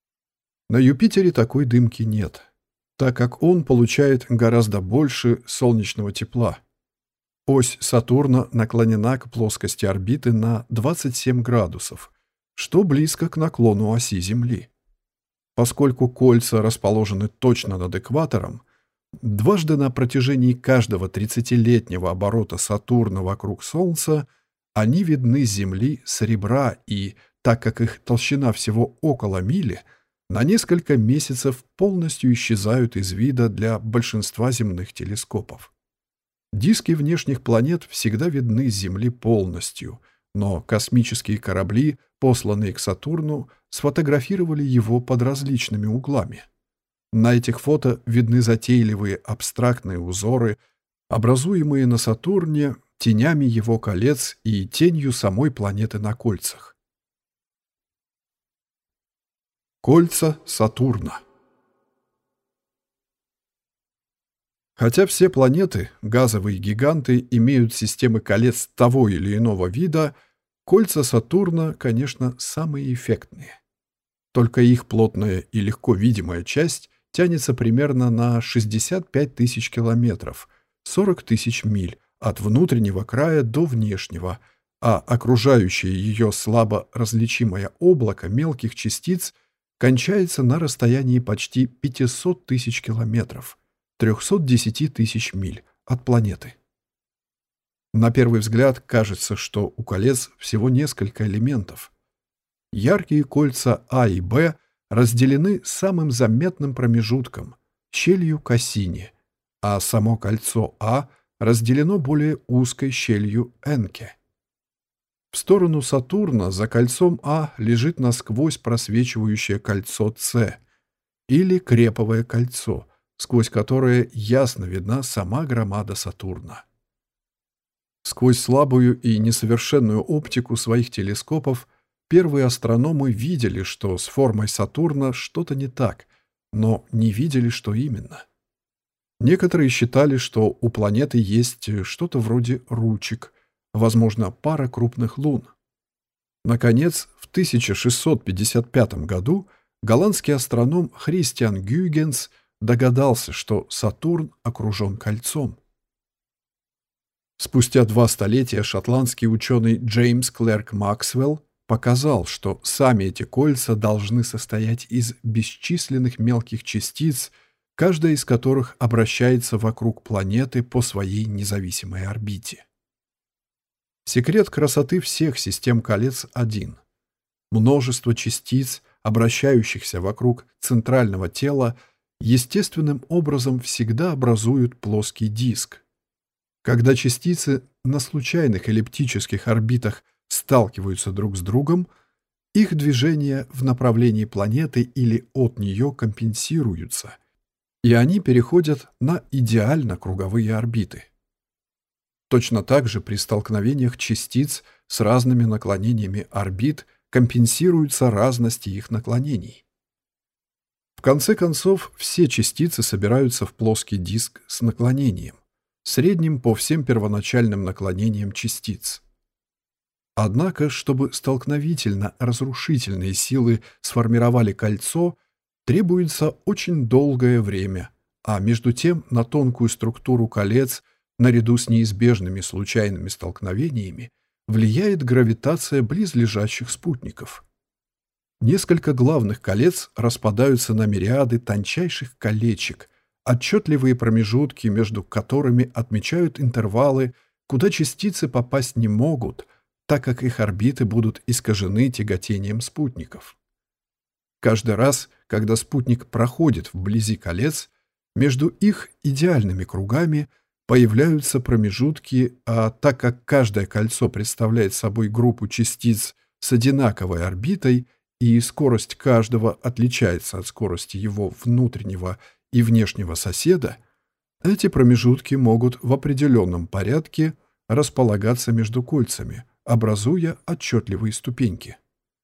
На Юпитере такой дымки нет, так как он получает гораздо больше солнечного тепла. Ось Сатурна наклонена к плоскости орбиты на 27 градусов, что близко к наклону оси Земли. Поскольку кольца расположены точно над экватором, дважды на протяжении каждого 30-летнего оборота Сатурна вокруг Солнца они видны с Земли с ребра и, так как их толщина всего около мили, на несколько месяцев полностью исчезают из вида для большинства земных телескопов. Диски внешних планет всегда видны с Земли полностью, но космические корабли, посланные к Сатурну, сфотографировали его под различными углами. На этих фото видны затейливые абстрактные узоры, образуемые на Сатурне тенями его колец и тенью самой планеты на кольцах. Кольца Сатурна. Хотя все планеты, газовые гиганты, имеют системы колец того или иного вида, кольца Сатурна, конечно, самые эффектные. Только их плотная и легко видимая часть тянется примерно на 65 тысяч километров, 40 тысяч миль, от внутреннего края до внешнего, а окружающее ее слабо различимое облако мелких частиц кончается на расстоянии почти 500 тысяч километров, 310 тысяч миль от планеты. На первый взгляд кажется, что у колец всего несколько элементов. Яркие кольца А и Б разделены самым заметным промежутком – щелью Кассини, а само кольцо А разделено более узкой щелью Энке. В сторону Сатурна за кольцом А лежит насквозь просвечивающее кольцо С или креповое кольцо, сквозь которое ясно видна сама громада Сатурна. Сквозь слабую и несовершенную оптику своих телескопов первые астрономы видели, что с формой Сатурна что-то не так, но не видели, что именно. Некоторые считали, что у планеты есть что-то вроде ручек, возможно, пара крупных лун. Наконец, в 1655 году голландский астроном Христиан Гюйгенс догадался, что Сатурн окружен кольцом. Спустя 2 столетия шотландский ученый Джеймс Клерк Максвелл показал, что сами эти кольца должны состоять из бесчисленных мелких частиц, каждая из которых обращается вокруг планеты по своей независимой орбите. Секрет красоты всех систем колец один. Множество частиц, обращающихся вокруг центрального тела, естественным образом всегда образуют плоский диск. Когда частицы на случайных эллиптических орбитах сталкиваются друг с другом, их движения в направлении планеты или от нее компенсируются, и они переходят на идеально круговые орбиты. Точно так же при столкновениях частиц с разными наклонениями орбит компенсируются разности их наклонений. В конце концов, все частицы собираются в плоский диск с наклонением, средним по всем первоначальным наклонениям частиц. Однако, чтобы столкновительно-разрушительные силы сформировали кольцо, требуется очень долгое время, а между тем на тонкую структуру колец, наряду с неизбежными случайными столкновениями, влияет гравитация близлежащих спутников. Несколько главных колец распадаются на мириады тончайших колечек, отчетливые промежутки между которыми отмечают интервалы, куда частицы попасть не могут, так как их орбиты будут искажены тяготением спутников. Каждый раз, когда спутник проходит вблизи колец, между их идеальными кругами появляются промежутки, а так как каждое кольцо представляет собой группу частиц с одинаковой орбитой и скорость каждого отличается от скорости его внутреннего и внешнего соседа, эти промежутки могут в определенном порядке располагаться между кольцами, образуя отчетливые ступеньки.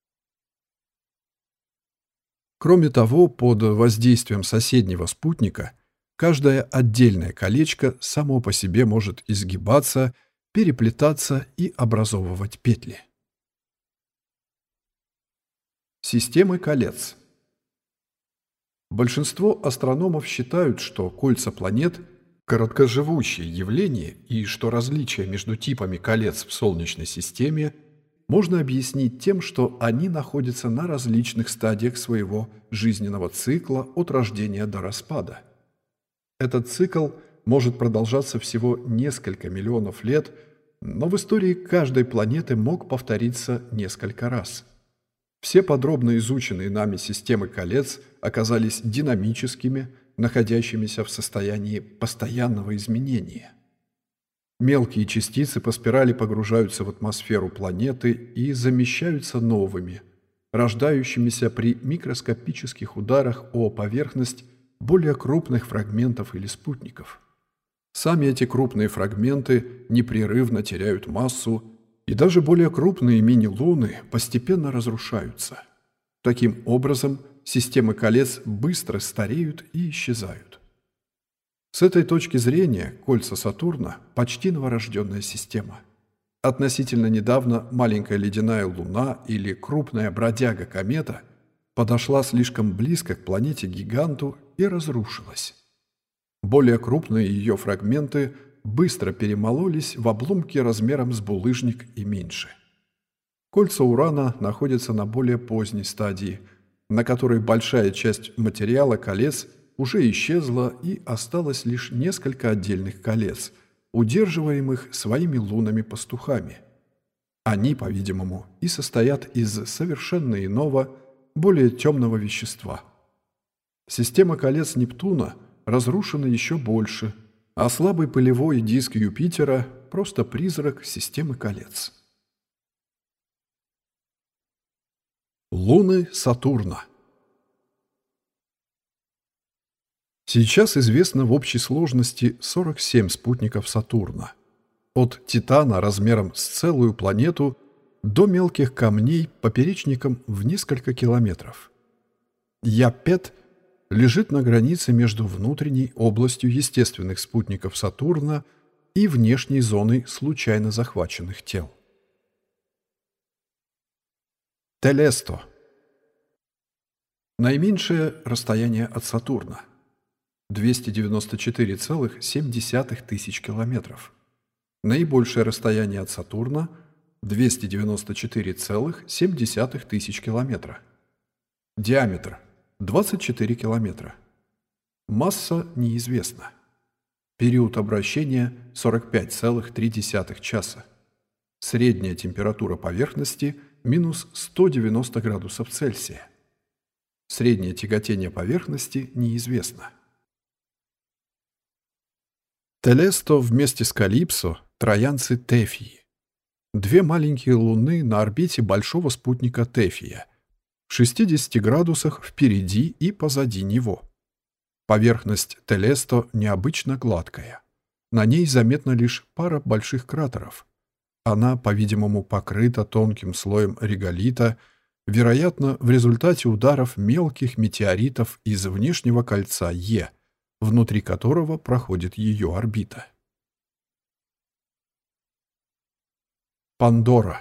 Кроме того, под воздействием соседнего спутника каждое отдельное колечко само по себе может изгибаться, переплетаться и образовывать петли. Системы колец. Большинство астрономов считают, что кольца планет – короткоживущее явление и что различия между типами колец в Солнечной системе можно объяснить тем, что они находятся на различных стадиях своего жизненного цикла от рождения до распада. Этот цикл может продолжаться всего несколько миллионов лет, но в истории каждой планеты мог повториться несколько раз. Все подробно изученные нами системы колец оказались динамическими, находящимися в состоянии постоянного изменения. Мелкие частицы по спирали погружаются в атмосферу планеты и замещаются новыми, рождающимися при микроскопических ударах о поверхность более крупных фрагментов или спутников. Сами эти крупные фрагменты непрерывно теряют массу, и даже более крупные мини-луны постепенно разрушаются. Таким образом, системы колец быстро стареют и исчезают. С этой точки зрения кольца Сатурна – почти новорожденная система. Относительно недавно маленькая ледяная луна или крупная бродяга-комета подошла слишком близко к планете-гиганту и разрушилась. Более крупные ее фрагменты быстро перемололись в обломки размером с булыжник и меньше. Кольца Урана находятся на более поздней стадии, на которой большая часть материала колец уже исчезла и осталось лишь несколько отдельных колец, удерживаемых своими лунами-пастухами. Они, по-видимому, и состоят из совершенно иного, более темного вещества. Система колец Нептуна разрушена еще больше, а слабый пылевой диск Юпитера – просто призрак системы колец. Луны Сатурна. Сейчас известно в общей сложности 47 спутников Сатурна. От Титана размером с целую планету до мелких камней поперечником в несколько километров. Япет лежит на границе между внутренней областью естественных спутников Сатурна и внешней зоной случайно захваченных тел. Телесто. Наименьшее расстояние от Сатурна – 294,7 тысяч километров. Наибольшее расстояние от Сатурна – 294,7 тысяч километра. Диаметр – 24 километра. Масса неизвестна. Период обращения – 45,3 часа. Средняя температура поверхности – минус 190 градусов Цельсия. Среднее тяготение поверхности неизвестно. Телесто вместе с Калипсо – троянцы Тефии. Две маленькие луны на орбите большого спутника Тефия, в 60 градусах впереди и позади него. Поверхность Телесто необычно гладкая. На ней заметна лишь пара больших кратеров. Она, по-видимому, покрыта тонким слоем реголита, вероятно, в результате ударов мелких метеоритов из внешнего кольца Е, внутри которого проходит ее орбита. Пандора.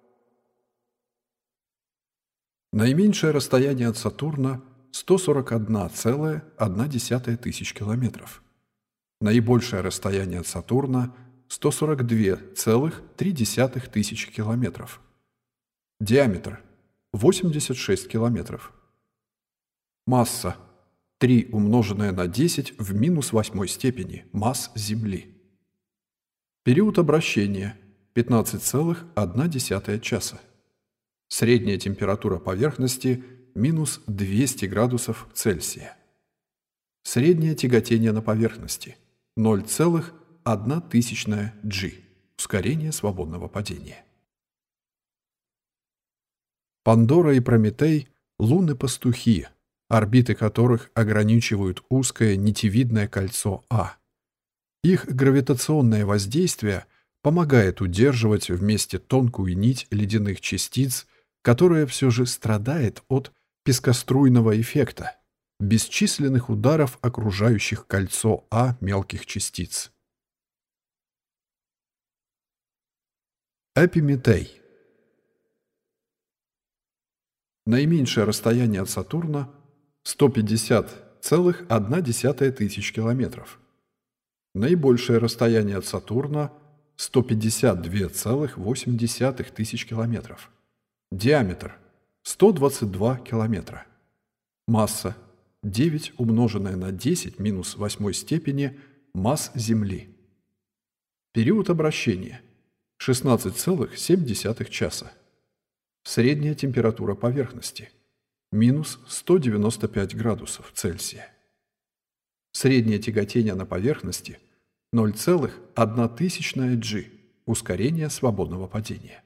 Наименьшее расстояние от Сатурна – 141,1 тысяч километров. Наибольшее расстояние от Сатурна – 142,3 тысячи километров. Диаметр – 86 километров. Масса – 3 умноженное на 10 в минус 8 степени масс Земли. Период обращения – 15,1 часа. Средняя температура поверхности – минус 200 градусов Цельсия. Среднее тяготение на поверхности – 0,1 G. Ускорение свободного падения. Пандора и Прометей – луны-пастухи, орбиты которых ограничивают узкое нитевидное кольцо А. Их гравитационное воздействие помогает удерживать вместе тонкую нить ледяных частиц, которая все же страдает от пескоструйного эффекта, бесчисленных ударов окружающих кольцо А мелких частиц. Эпиметей. Наименьшее расстояние от Сатурна – 150,1 тысяч километров. Наибольшее расстояние от Сатурна – 152,8 тысяч километров. Диаметр – 122 километра. Масса – 9 умноженное на 10 минус 8 степени масс Земли. Период обращения – 16,7 часа. Средняя температура поверхности – минус 195 градусов Цельсия. Среднее тяготение на поверхности – 0,001 G, ускорение свободного падения.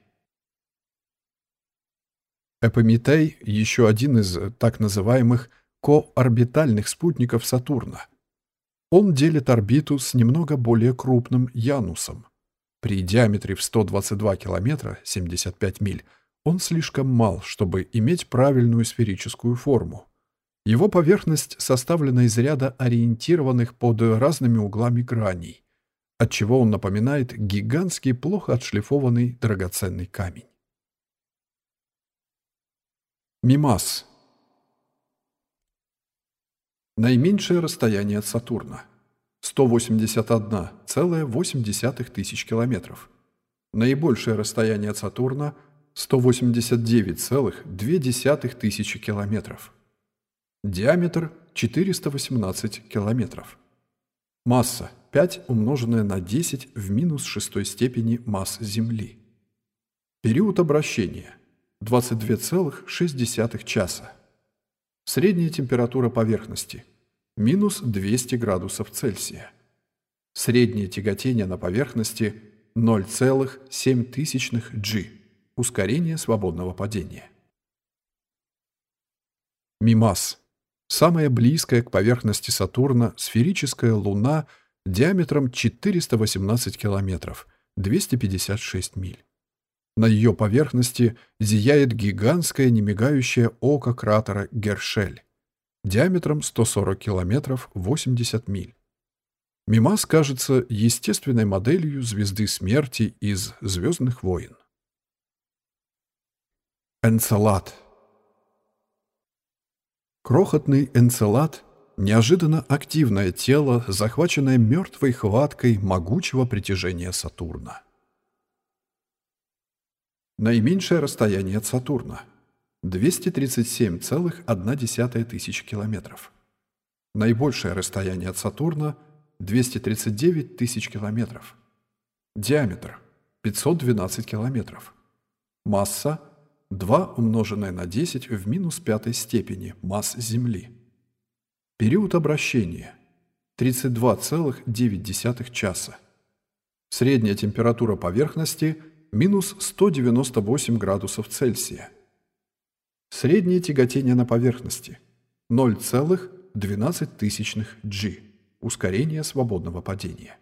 Эпометей – еще один из так называемых коорбитальных спутников Сатурна. Он делит орбиту с немного более крупным Янусом. При диаметре в 122 километра, 75 миль, он слишком мал, чтобы иметь правильную сферическую форму. Его поверхность составлена из ряда ориентированных под разными углами граней, отчего он напоминает гигантский, плохо отшлифованный драгоценный камень. Мимас. Наименьшее расстояние от Сатурна – 181,8 тысяч километров. Наибольшее расстояние от Сатурна – 189,2 тысячи километров. Диаметр – 418 километров. Масса – 5 умноженное на 10 в минус шестой степени масс Земли. Период обращения – 22,6 часа. Средняя температура поверхности – минус 200 градусов Цельсия. Среднее тяготение на поверхности – 0,007 G, ускорение свободного падения. Мимас – самая близкая к поверхности Сатурна сферическая Луна диаметром 418 километров, 256 миль. На ее поверхности зияет гигантское немигающее око кратера Гершель, диаметром 140 километров, 80 миль. Мимас кажется естественной моделью звезды смерти из «Звездных войн». Энцелад. Крохотный Энцелад — неожиданно активное тело, захваченное мертвой хваткой могучего притяжения Сатурна. Наименьшее расстояние от Сатурна – 237,1 тысячи километров. Наибольшее расстояние от Сатурна – 239 тысяч километров. Диаметр – 512 километров. Масса – 2 умноженное на 10 в минус пятой степени масс Земли. Период обращения – 32,9 часа. Средняя температура поверхности – минус 198 градусов Цельсия. Среднее тяготение на поверхности – 0,12 G, ускорение свободного падения.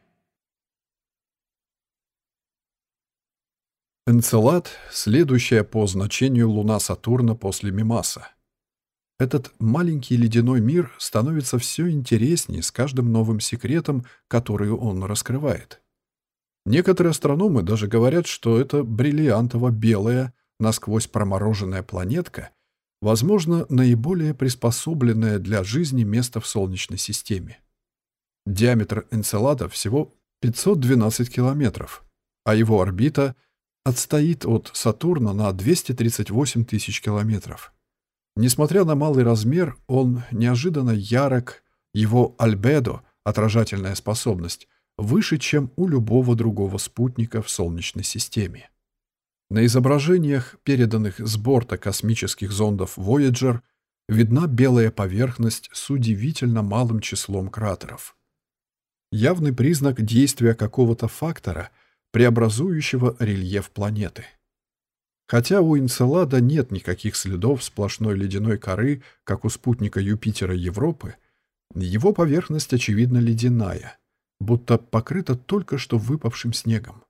Энцелад – следующая по значению луна Сатурна после Мимаса. Этот маленький ледяной мир становится все интереснее с каждым новым секретом, который он раскрывает. Некоторые астрономы даже говорят, что эта бриллиантово-белая, насквозь промороженная планетка, возможно, наиболее приспособленное для жизни место в Солнечной системе. Диаметр Энцелада всего 512 километров, а его орбита отстоит от Сатурна на 238 тысяч километров. Несмотря на малый размер, он неожиданно ярок, его альбедо, отражательная способность, выше, чем у любого другого спутника в Солнечной системе. На изображениях, переданных с борта космических зондов Voyager, видна белая поверхность с удивительно малым числом кратеров. Явный признак действия какого-то фактора, преобразующего рельеф планеты. Хотя у Энцелада нет никаких следов сплошной ледяной коры, как у спутника Юпитера Европы, его поверхность, очевидно, ледяная, будто покрыта только что выпавшим снегом.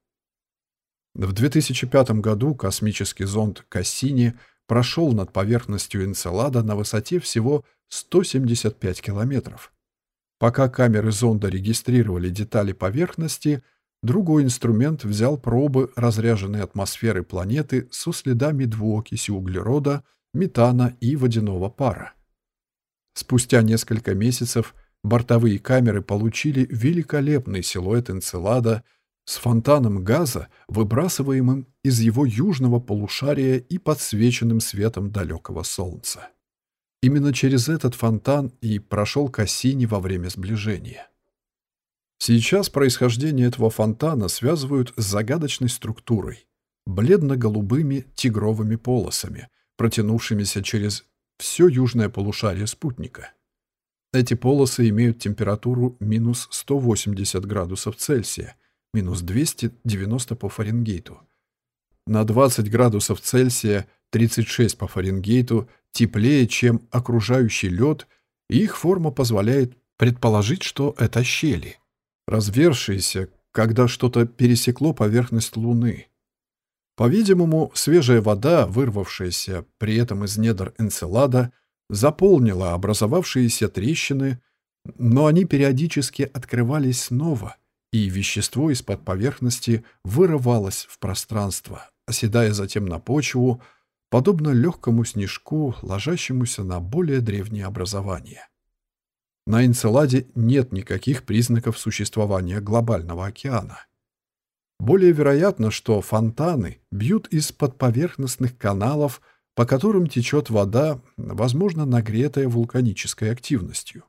В 2005 году космический зонд Кассини прошел над поверхностью Энцелада на высоте всего 175 километров. Пока камеры зонда регистрировали детали поверхности, другой инструмент взял пробы разряженной атмосферы планеты со следами двуокиси углерода, метана и водяного пара. Спустя несколько месяцев бортовые камеры получили великолепный силуэт Энцелада с фонтаном газа, выбрасываемым из его южного полушария и подсвеченным светом далекого Солнца. Именно через этот фонтан и прошел Кассини во время сближения. Сейчас происхождение этого фонтана связывают с загадочной структурой, бледно-голубыми тигровыми полосами, протянувшимися через все южное полушарие спутника. Эти полосы имеют температуру минус 180 градусов Цельсия, минус 290 по Фаренгейту. На 20 градусов Цельсия, 36 по Фаренгейту, теплее, чем окружающий лед, и их форма позволяет предположить, что это щели, развершиеся, когда что-то пересекло поверхность Луны. По-видимому, свежая вода, вырвавшаяся при этом из недр Энцелада, заполнила образовавшиеся трещины, но они периодически открывались снова, и вещество из-под поверхности вырывалось в пространство, оседая затем на почву, подобно легкому снежку, ложащемуся на более древние образования. На Энцеладе нет никаких признаков существования глобального океана. Более вероятно, что фонтаны бьют из-под поверхностных каналов, по которым течет вода, возможно, нагретая вулканической активностью.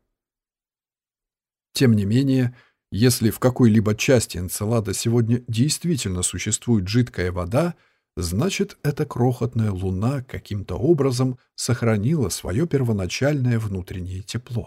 Тем не менее, если в какой-либо части Энцелада сегодня действительно существует жидкая вода, значит, эта крохотная луна каким-то образом сохранила свое первоначальное внутреннее тепло.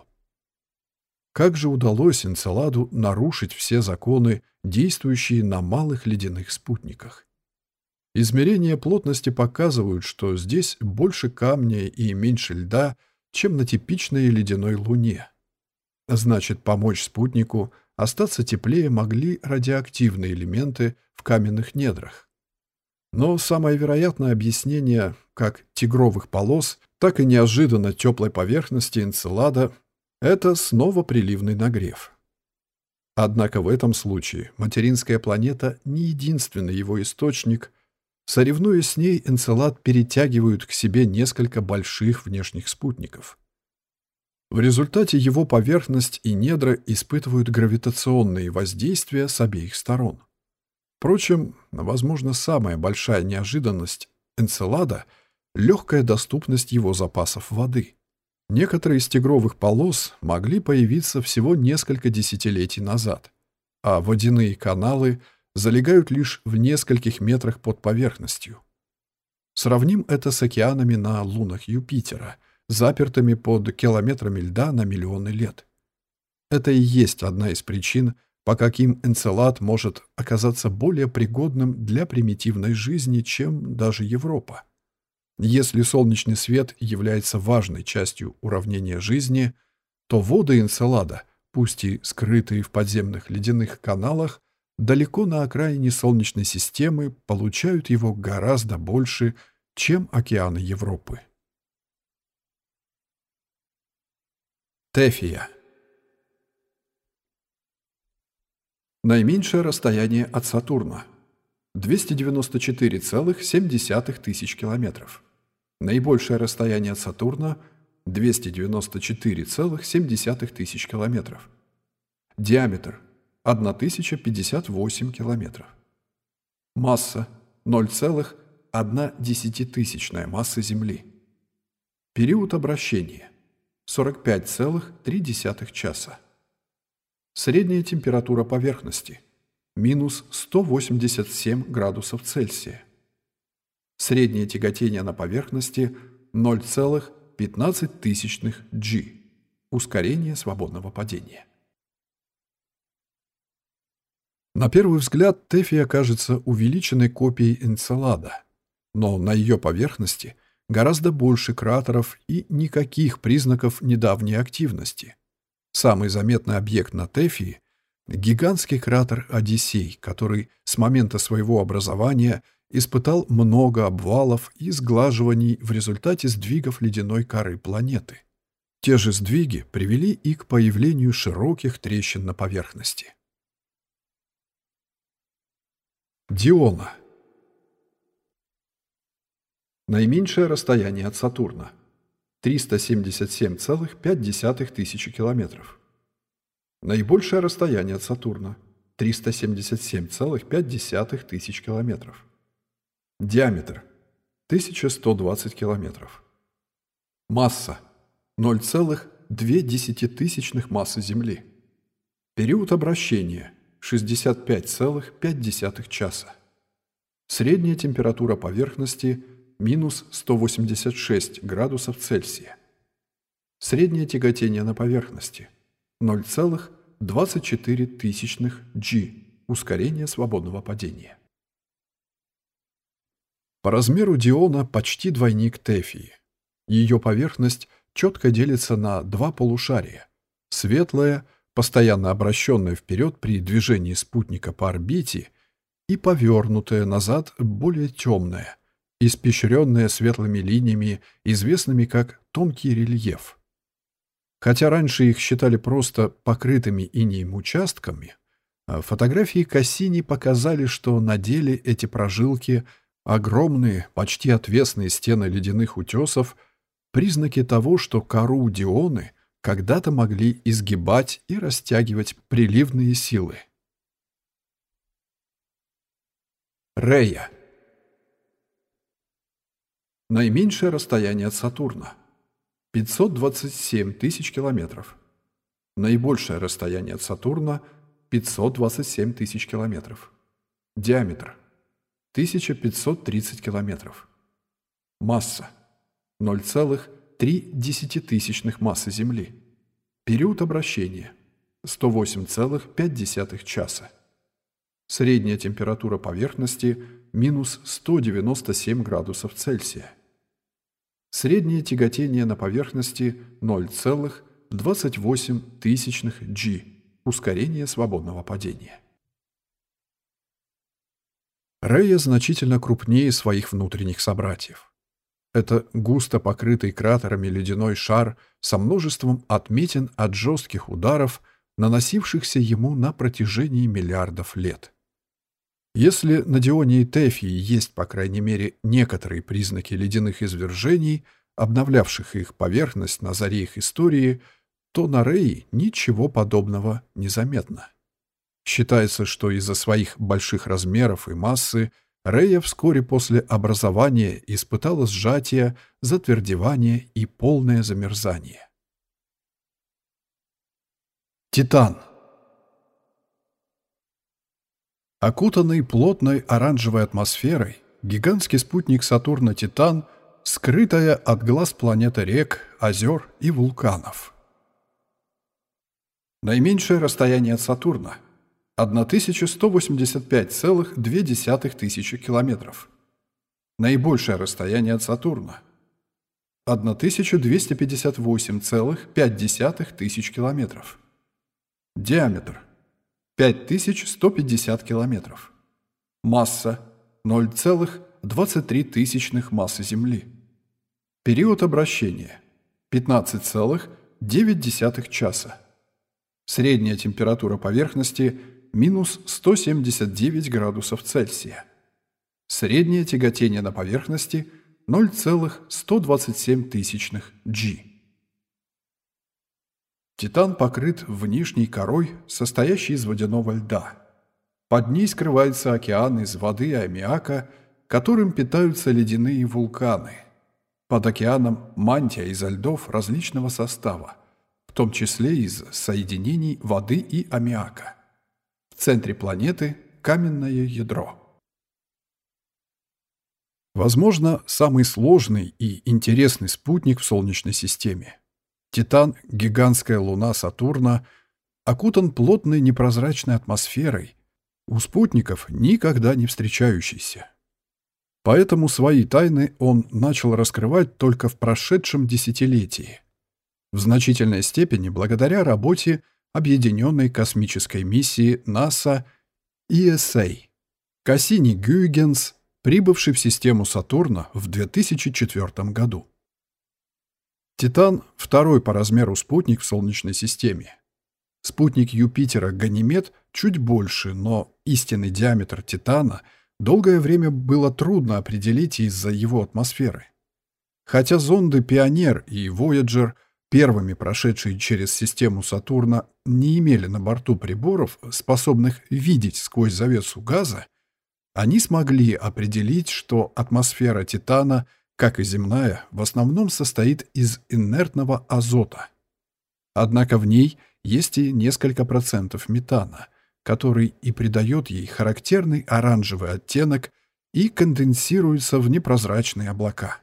Как же удалось Энцеладу нарушить все законы, действующие на малых ледяных спутниках? Измерения плотности показывают, что здесь больше камня и меньше льда, чем на типичной ледяной Луне. Значит, помочь спутнику остаться теплее могли радиоактивные элементы в каменных недрах. Но самое вероятное объяснение как тигровых полос, так и неожиданно теплой поверхности Энцелада — это снова приливный нагрев. Однако в этом случае материнская планета не единственный его источник. Соревнуясь с ней, Энцелад перетягивают к себе несколько больших внешних спутников. В результате его поверхность и недра испытывают гравитационные воздействия с обеих сторон. Впрочем, возможно, самая большая неожиданность Энцелада — легкая доступность его запасов воды. Некоторые из тигровых полос могли появиться всего несколько десятилетий назад, а водяные каналы залегают лишь в нескольких метрах под поверхностью. Сравним это с океанами на лунах Юпитера, запертыми под километрами льда на миллионы лет. Это и есть одна из причин, по каким Энцелад может оказаться более пригодным для примитивной жизни, чем даже Европа. Если солнечный свет является важной частью уравнения жизни, то воды Энцелада, пусть и скрытые в подземных ледяных каналах, далеко на окраине Солнечной системы получают его гораздо больше, чем океаны Европы. Тефия. Наименьшее расстояние от Сатурна – 294,7 тысяч километров. Наибольшее расстояние от Сатурна – 294,7 тысяч километров. Диаметр – 1058 километров. Масса – 0,1 массы Земли. Период обращения – 45,3 часа. Средняя температура поверхности – минус 187 градусов Цельсия. Среднее тяготение на поверхности – 0,15 G. Ускорение свободного падения. На первый взгляд Тефия кажется увеличенной копией Энцелада, но на ее поверхности гораздо больше кратеров и никаких признаков недавней активности. Самый заметный объект на Тефии — гигантский кратер Одиссей, который с момента своего образования испытал много обвалов и сглаживаний в результате сдвигов ледяной коры планеты. Те же сдвиги привели и к появлению широких трещин на поверхности. Диона. Наименьшее расстояние от Сатурна – 377,5 тысячи километров. Наибольшее расстояние от Сатурна – 377,5 тысяч километров. Диаметр – 1120 километров. Масса – 0,2 массы Земли. Период обращения – 65,5 часа. Средняя температура поверхности – минус 186 градусов Цельсия. Среднее тяготение на поверхности – 0,24 G, ускорение свободного падения. По размеру Диона почти двойник Тефии. Ее поверхность четко делится на два полушария. Светлое, постоянно обращенное вперед при движении спутника по орбите, и повернутое назад более темное, испещренное светлыми линиями, известными как тонкий рельеф. Хотя раньше их считали просто покрытыми инеем участками, фотографии Кассини показали, что на деле эти прожилки — огромные, почти отвесные стены ледяных утесов — признаки того, что кору Дионы когда-то могли изгибать и растягивать приливные силы. Рheя. Наименьшее расстояние от Сатурна — 527 тысяч километров. Наибольшее расстояние от Сатурна — 527 тысяч километров. Диаметр — 1530 километров. Масса — 0,3 массы Земли. Период обращения — 108,5 часа. Средняя температура поверхности – минус 197 градусов Цельсия. Среднее тяготение на поверхности – 0,28 G, ускорение свободного падения. Рheя значительно крупнее своих внутренних собратьев. Это густо покрытый кратерами ледяной шар со множеством отметин от жестких ударов, наносившихся ему на протяжении миллиардов лет. Если на Дионе и Тефии есть, по крайней мере, некоторые признаки ледяных извержений, обновлявших их поверхность на заре их истории, то на Рее ничего подобного не заметно. Считается, что из-за своих больших размеров и массы Рheя вскоре после образования испытала сжатие, затвердевание и полное замерзание. Титан. Окутанный плотной оранжевой атмосферой, гигантский спутник Сатурна Титан — скрытая от глаз планета рек, озер и вулканов. Наименьшее расстояние от Сатурна — 1185,2 тысячи километров. Наибольшее расстояние от Сатурна — 1258,5 тысяч километров. Диаметр — 5150 километров. Масса – 0,23 массы Земли. Период обращения – 15,9 часа. Средняя температура поверхности – минус 179 градусов Цельсия. Среднее тяготение на поверхности – 0,127 G. Титан покрыт внешней корой, состоящей из водяного льда. Под ней скрывается океан из воды и аммиака, которым питаются ледяные вулканы. Под океаном мантия изо льдов различного состава, в том числе из соединений воды и аммиака. В центре планеты каменное ядро. Возможно, самый сложный и интересный спутник в Солнечной системе. Титан, гигантская луна Сатурна, окутан плотной непрозрачной атмосферой, у спутников никогда не встречающейся. Поэтому свои тайны он начал раскрывать только в прошедшем десятилетии, в значительной степени благодаря работе Объединенной космической миссии НАСА ESA Кассини-Гюйгенс, прибывший в систему Сатурна в 2004 году. Титан — второй по размеру спутник в Солнечной системе. Спутник Юпитера Ганимед чуть больше, но истинный диаметр Титана долгое время было трудно определить из-за его атмосферы. Хотя зонды Пионер и Voyager, первыми прошедшие через систему Сатурна, не имели на борту приборов, способных видеть сквозь завесу газа, они смогли определить, что атмосфера Титана, как и земная, в основном состоит из инертного азота. Однако в ней есть и несколько процентов метана, который и придает ей характерный оранжевый оттенок и конденсируется в непрозрачные облака.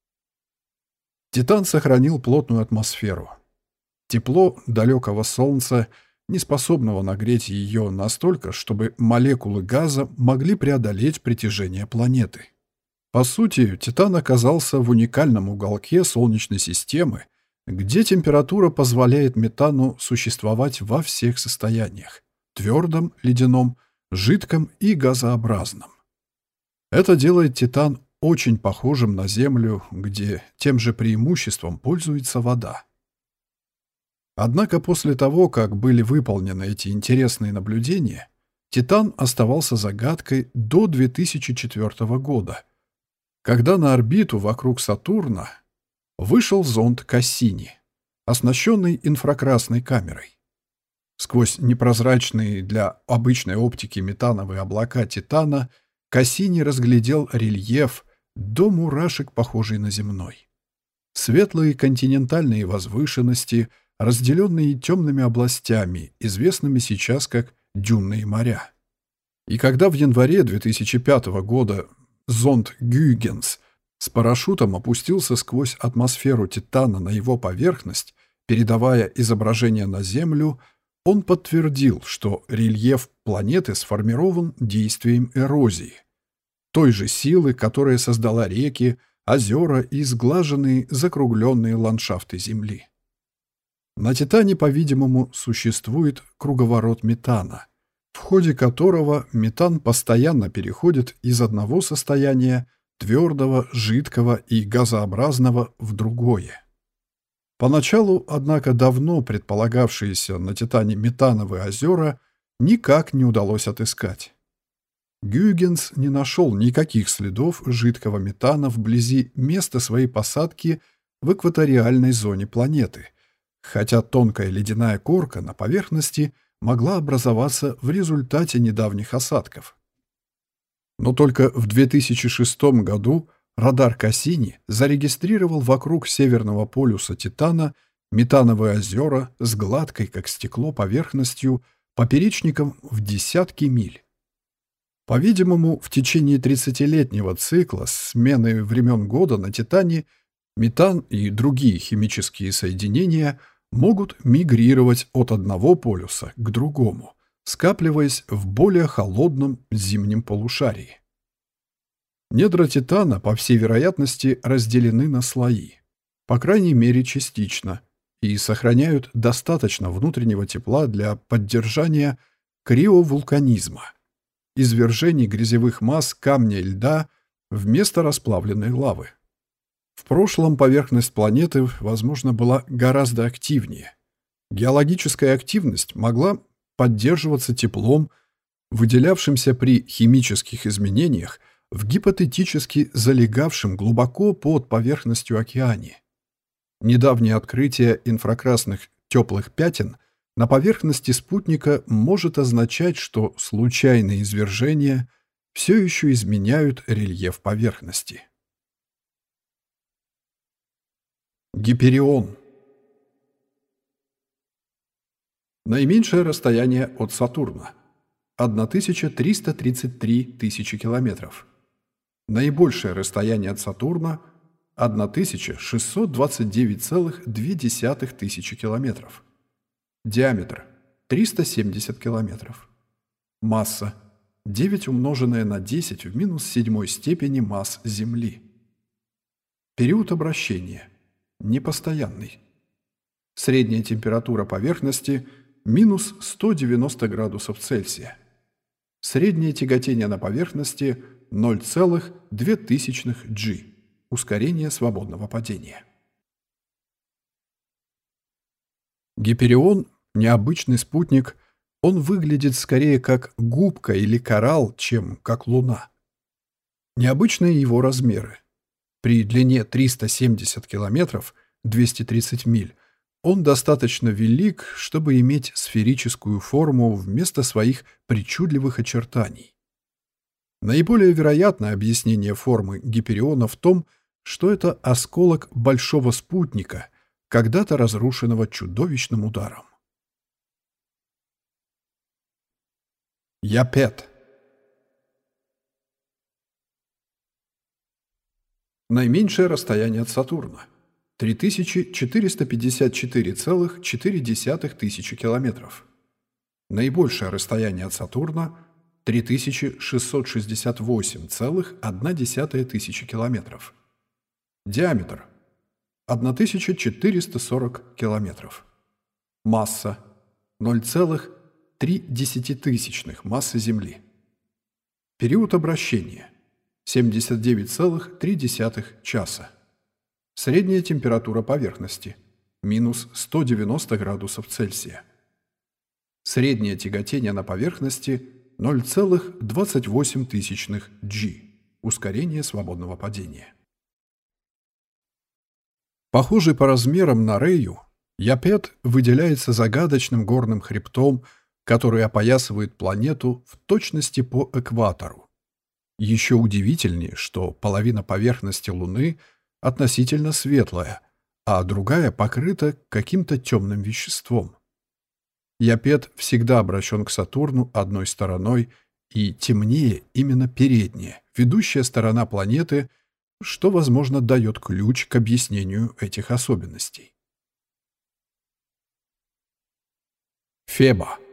Титан сохранил плотную атмосферу. Тепло далекого Солнца, не способного нагреть ее настолько, чтобы молекулы газа могли преодолеть притяжение планеты. По сути, Титан оказался в уникальном уголке Солнечной системы, где температура позволяет метану существовать во всех состояниях – твердом, ледяном, жидком и газообразном. Это делает Титан очень похожим на Землю, где тем же преимуществом пользуется вода. Однако после того, как были выполнены эти интересные наблюдения, Титан оставался загадкой до 2004 года, когда на орбиту вокруг Сатурна вышел зонд Кассини, оснащенный инфракрасной камерой. Сквозь непрозрачные для обычной оптики метановые облака Титана Кассини разглядел рельеф до мурашек, похожий на земной. Светлые континентальные возвышенности, разделенные темными областями, известными сейчас как дюнные моря. И когда в январе 2005 года зонд «Гюйгенс» с парашютом опустился сквозь атмосферу Титана на его поверхность, передавая изображение на Землю, он подтвердил, что рельеф планеты сформирован действием эрозии, той же силы, которая создала реки, озера и сглаженные закругленные ландшафты Земли. На Титане, по-видимому, существует круговорот метана, в ходе которого метан постоянно переходит из одного состояния твердого, жидкого и газообразного в другое. Поначалу, однако, давно предполагавшиеся на Титане метановые озера никак не удалось отыскать. Гюйгенс не нашел никаких следов жидкого метана вблизи места своей посадки в экваториальной зоне планеты, хотя тонкая ледяная корка на поверхности могла образоваться в результате недавних осадков. Но только в 2006 году радар Кассини зарегистрировал вокруг северного полюса Титана метановые озера с гладкой, как стекло, поверхностью, поперечником в десятки миль. По-видимому, в течение 30-летнего цикла смены времен года на Титане метан и другие химические соединения могут мигрировать от одного полюса к другому, скапливаясь в более холодном зимнем полушарии. Недра Титана, по всей вероятности, разделены на слои, по крайней мере частично, и сохраняют достаточно внутреннего тепла для поддержания криовулканизма, извержений грязевых масс камня и льда вместо расплавленной лавы. В прошлом поверхность планеты, возможно, была гораздо активнее. Геологическая активность могла поддерживаться теплом, выделявшимся при химических изменениях в гипотетически залегавшем глубоко под поверхностью океане. Недавнее открытие инфракрасных теплых пятен на поверхности спутника может означать, что случайные извержения все еще изменяют рельеф поверхности. Гиперион. Наименьшее расстояние от Сатурна – 1333 тысячи километров. Наибольшее расстояние от Сатурна – 1629,2 тысячи километров. Диаметр – 370 километров. Масса – 9 умноженное на 10 в минус 7 степени масс Земли. Период обращения – непостоянный. Средняя температура поверхности – минус 190 градусов Цельсия. Среднее тяготение на поверхности – 0,02 G. Ускорение свободного падения. Гиперион – необычный спутник, он выглядит скорее как губка или коралл, чем как Луна. Необычные его размеры. При длине 370 километров, 230 миль, он достаточно велик, чтобы иметь сферическую форму вместо своих причудливых очертаний. Наиболее вероятное объяснение формы Гипериона в том, что это осколок большого спутника, когда-то разрушенного чудовищным ударом. Япет. Наименьшее расстояние от Сатурна – 3454,4 тысячи километров. Наибольшее расстояние от Сатурна – 3668,1 тысячи километров. Диаметр – 1440 километров. Масса – 0,3 массы Земли. Период обращения – 79,3 часа. Средняя температура поверхности – минус 190 градусов Цельсия. Среднее тяготение на поверхности – 0,28 G. Ускорение свободного падения. Похожий по размерам на Рею, Япет выделяется загадочным горным хребтом, который опоясывает планету в точности по экватору. Еще удивительнее, что половина поверхности Луны относительно светлая, а другая покрыта каким-то темным веществом. Япет всегда обращен к Сатурну одной стороной, и темнее именно передняя, ведущая сторона планеты, что, возможно, дает ключ к объяснению этих особенностей. Феба.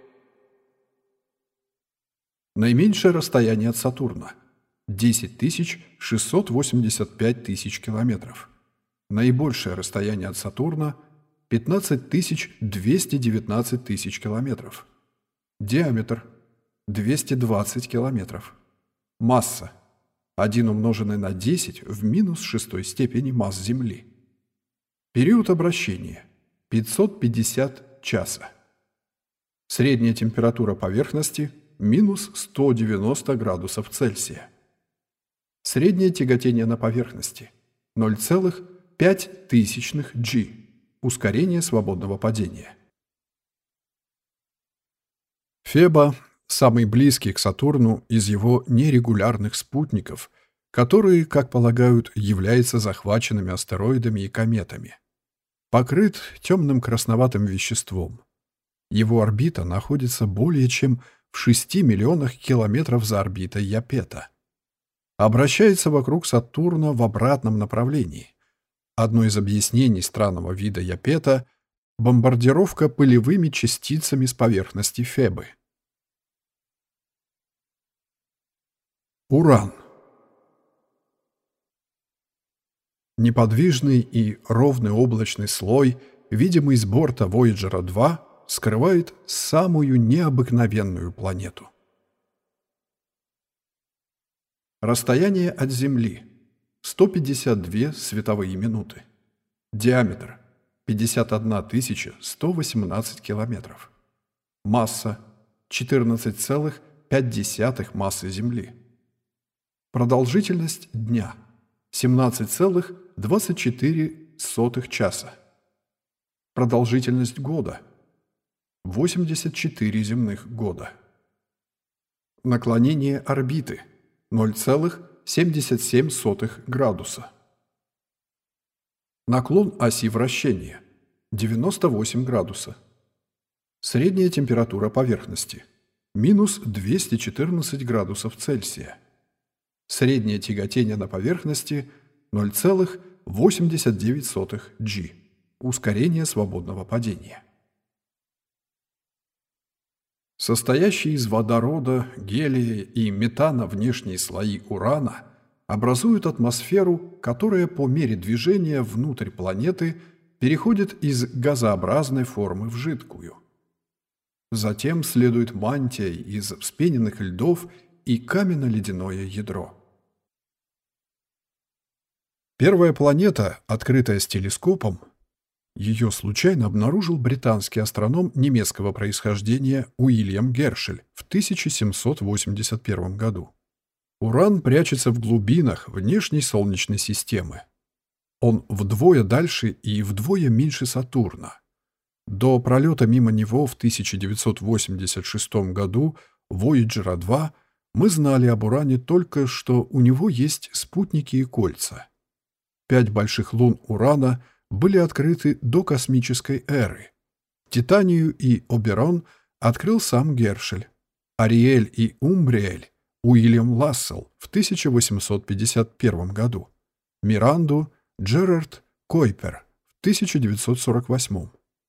Наименьшее расстояние от Сатурна – 10 685 тысяч километров. Наибольшее расстояние от Сатурна – 15 219 тысяч километров. Диаметр – 220 километров. Масса – 1 умноженное на 10 в минус шестой степени масс Земли. Период обращения – 550 часа. Средняя температура поверхности – минус 190 градусов Цельсия. Среднее тяготение на поверхности – 0,5 G. Ускорение свободного падения. Феба – самый близкий к Сатурну из его нерегулярных спутников, которые, как полагают, являются захваченными астероидами и кометами. Покрыт темным красноватым веществом. Его орбита находится более чем в 6 миллионах километров за орбитой Япета. Обращается вокруг Сатурна в обратном направлении. Одно из объяснений странного вида Япета – бомбардировка пылевыми частицами с поверхности Фебы. Уран. Неподвижный и ровный облачный слой, видимый с борта Voyager 2, скрывает самую необыкновенную планету. Расстояние от Земли – 152 световые минуты. Диаметр – 51 118 километров. Масса – 14,5 массы Земли. Продолжительность дня – 17,24 часа. Продолжительность года – 84 земных года. Наклонение орбиты – 0,77 градуса. Наклон оси вращения – 98 градуса. Средняя температура поверхности – минус 214 градусов Цельсия. Среднее тяготение на поверхности – 0,89 G. Ускорение свободного падения. Состоящие из водорода, гелия и метана внешние слои Урана образуют атмосферу, которая по мере движения внутрь планеты переходит из газообразной формы в жидкую. Затем следует мантия из вспененных льдов и каменно-ледяное ядро. Первая планета, открытая с телескопом, ее случайно обнаружил британский астроном немецкого происхождения Уильям Гершель в 1781 году. Уран прячется в глубинах внешней Солнечной системы. Он вдвое дальше и вдвое меньше Сатурна. До пролета мимо него в 1986 году Voyager 2 мы знали об Уране только, что у него есть спутники и кольца. 5 больших лун Урана были открыты до космической эры. Титанию и Оберон открыл сам Гершель. Ариэль и Умбриэль Уильям Лассел в 1851 году. Миранду, Джерард Койпер в 1948.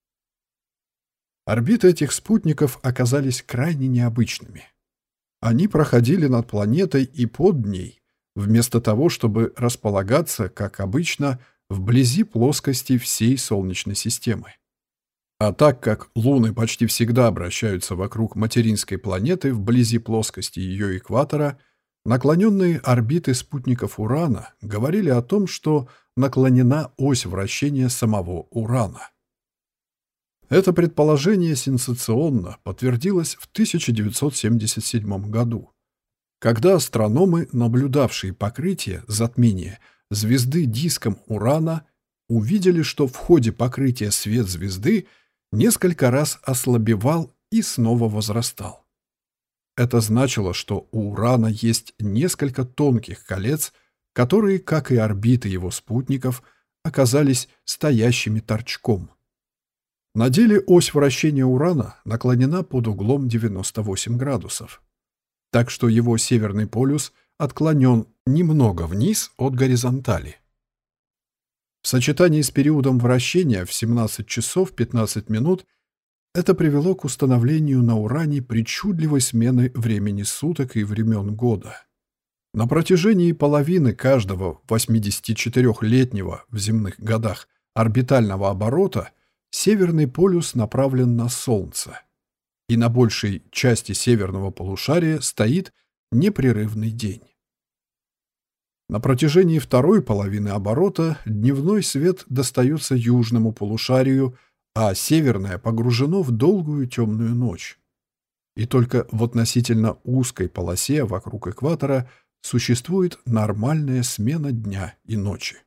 Орбиты этих спутников оказались крайне необычными. Они проходили над планетой и под ней, вместо того, чтобы располагаться, как обычно, вблизи плоскости всей Солнечной системы. А так как луны почти всегда обращаются вокруг материнской планеты вблизи плоскости ее экватора, наклоненные орбиты спутников Урана говорили о том, что наклонена ось вращения самого Урана. Это предположение сенсационно подтвердилось в 1977 году, когда астрономы, наблюдавшие покрытие затмения звезды диском Урана, увидели, что в ходе покрытия свет звезды несколько раз ослабевал и снова возрастал. Это значило, что у Урана есть несколько тонких колец, которые, как и орбиты его спутников, оказались стоящими торчком. На деле ось вращения Урана наклонена под углом 98 градусов, так что его северный полюс отклонен немного вниз от горизонтали. В сочетании с периодом вращения в 17 часов 15 минут это привело к установлению на Уране причудливой смены времени суток и времен года. На протяжении половины каждого 84-летнего в земных годах орбитального оборота северный полюс направлен на Солнце, и на большей части северного полушария стоит непрерывный день. На протяжении второй половины оборота дневной свет достается южному полушарию, а северное погружено в долгую темную ночь. И только в относительно узкой полосе вокруг экватора существует нормальная смена дня и ночи.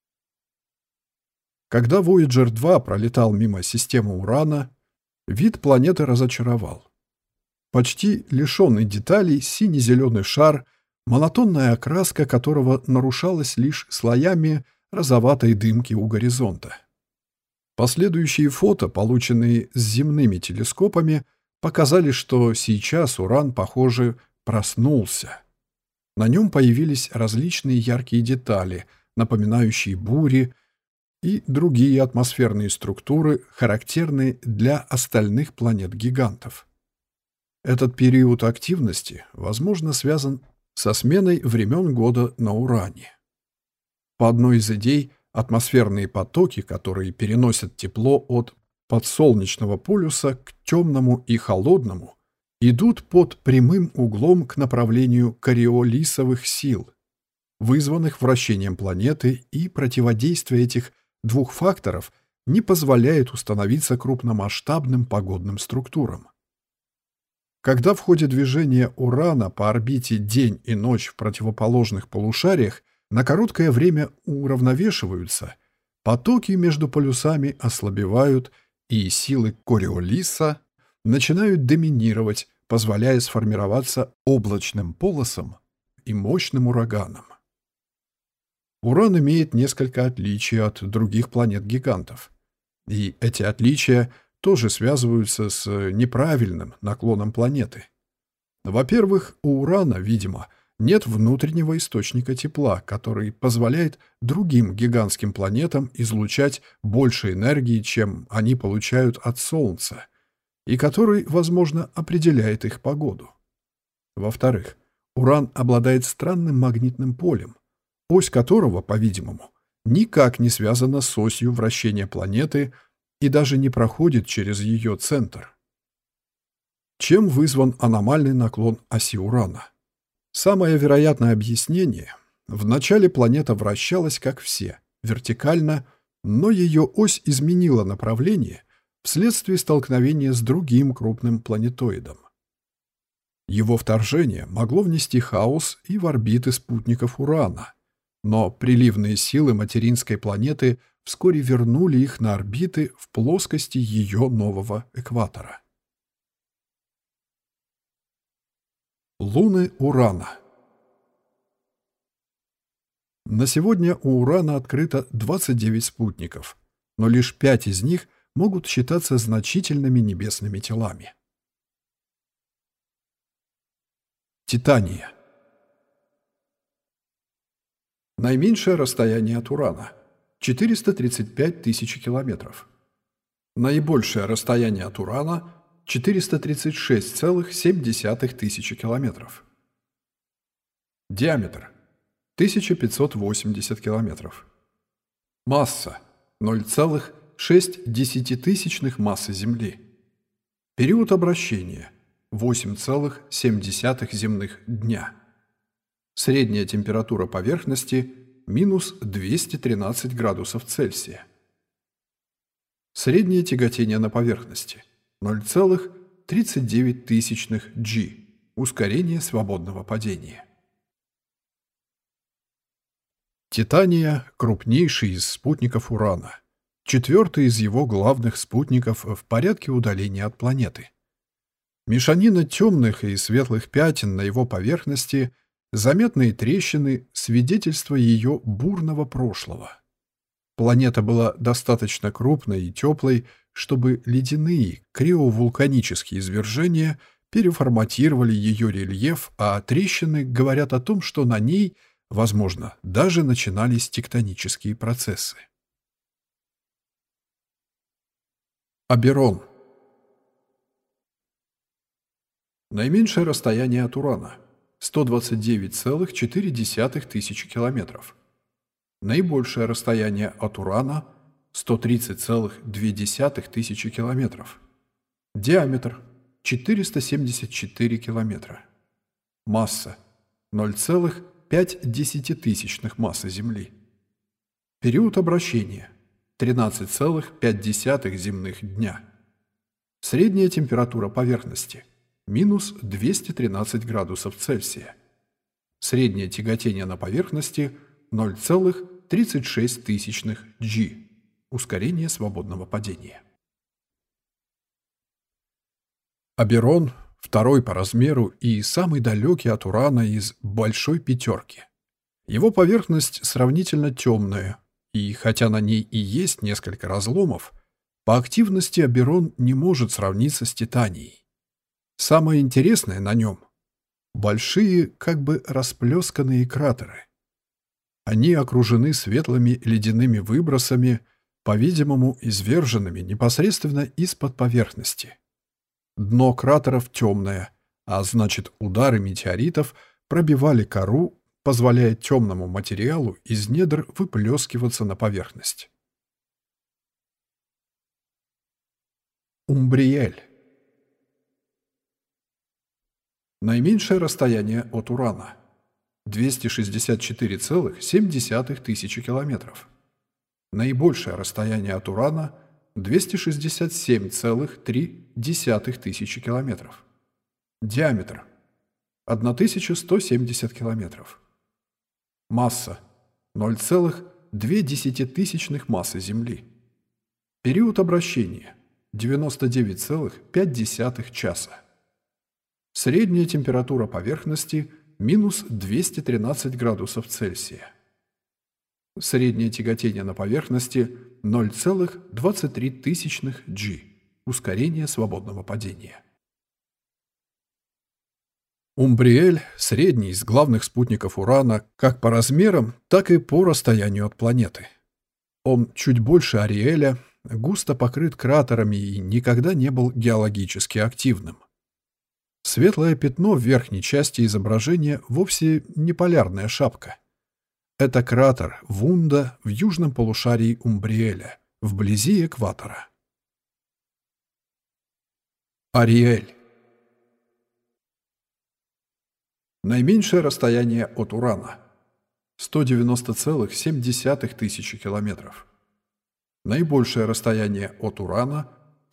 Когда Voyager 2 пролетал мимо системы Урана, вид планеты разочаровал. Почти лишенный деталей сине-зеленый шар, монотонная окраска которого нарушалась лишь слоями розоватой дымки у горизонта. Последующие фото, полученные с земными телескопами, показали, что сейчас Уран, похоже, проснулся. На нем появились различные яркие детали, напоминающие бури, и другие атмосферные структуры, характерные для остальных планет-гигантов. Этот период активности, возможно, связан со сменой времен года на Уране. По одной из идей, атмосферные потоки, которые переносят тепло от подсолнечного полюса к темному и холодному, идут под прямым углом к направлению кориолисовых сил, вызванных вращением планеты, и противодействие этих двух факторов не позволяет установиться крупномасштабным погодным структурам. Когда в ходе движения Урана по орбите день и ночь в противоположных полушариях на короткое время уравновешиваются, потоки между полюсами ослабевают, и силы Кориолиса начинают доминировать, позволяя сформироваться облачным полосам и мощным ураганам. Уран имеет несколько отличий от других планет-гигантов. И эти отличия тоже связываются с неправильным наклоном планеты. Во-первых, у Урана, видимо, нет внутреннего источника тепла, который позволяет другим гигантским планетам излучать больше энергии, чем они получают от Солнца, и который, возможно, определяет их погоду. Во-вторых, Уран обладает странным магнитным полем, ось которого, по-видимому, никак не связана с осью вращения планеты и даже не проходит через ее центр. Чем вызван аномальный наклон оси Урана? Самое вероятное объяснение – вначале планета вращалась, как все, вертикально, но ее ось изменила направление вследствие столкновения с другим крупным планетоидом. Его вторжение могло внести хаос и в орбиты спутников Урана, но приливные силы материнской планеты вскоре вернули их на орбиты в плоскости ее нового экватора. Луны Урана. На сегодня у Урана открыто 29 спутников, но лишь 5 из них могут считаться значительными небесными телами. Титания. Наименьшее расстояние от Урана – 435 тысяч километров. Наибольшее расстояние от Урана – 436,7 тысячи километров. Диаметр – 1580 километров. Масса – 0,6 массы Земли. Период обращения – 8,7 земных дня. Средняя температура поверхности – минус 213 градусов Цельсия. Среднее тяготение на поверхности – 0,39 G. Ускорение свободного падения. Титания – крупнейший из спутников Урана. Четвертый из его главных спутников в порядке удаления от планеты. Мешанина темных и светлых пятен на его поверхности, заметные трещины – свидетельство ее бурного прошлого. Планета была достаточно крупной и теплой, чтобы ледяные криовулканические извержения переформатировали ее рельеф, а трещины говорят о том, что на ней, возможно, даже начинались тектонические процессы. Оберон. Наименьшее расстояние от Урана – 129,4 тысячи километров. Наибольшее расстояние от Урана – 130,2 тысячи километров. Диаметр – 474 километра. Масса – 0,5 массы Земли. Период обращения – 13,5 земных дня. Средняя температура поверхности – минус 213 градусов Цельсия. Среднее тяготение на поверхности – 0,36 G. Ускорение свободного падения. Оберон – второй по размеру и самый далекий от Урана из Большой Пятерки. Его поверхность сравнительно темная, и хотя на ней и есть несколько разломов, по активности Оберон не может сравниться с Титанией. Самое интересное на нем – большие, как бы расплесканные кратеры. Они окружены светлыми ледяными выбросами, по-видимому, изверженными непосредственно из-под поверхности. Дно кратеров темное, а значит, удары метеоритов пробивали кору, позволяя темному материалу из недр выплескиваться на поверхность. Умбриэль. Наименьшее расстояние от Урана – 264,7 тысячи километров. Наибольшее расстояние от Урана – 267,3 тысячи километров. Диаметр – 1170 километров. Масса – 0,2 массы Земли. Период обращения – 99,5 часа. Средняя температура поверхности – минус 213 градусов Цельсия. Среднее тяготение на поверхности – 0,23 G. Ускорение свободного падения. Умбриэль – средний из главных спутников Урана как по размерам, так и по расстоянию от планеты. Он чуть больше Ариэля, густо покрыт кратерами и никогда не был геологически активным. Светлое пятно в верхней части изображения вовсе не полярная шапка. Это кратер Вунда в южном полушарии Умбриэля, вблизи экватора. Ариэль. Наименьшее расстояние от Урана – 190,7 тысячи километров. Наибольшее расстояние от Урана –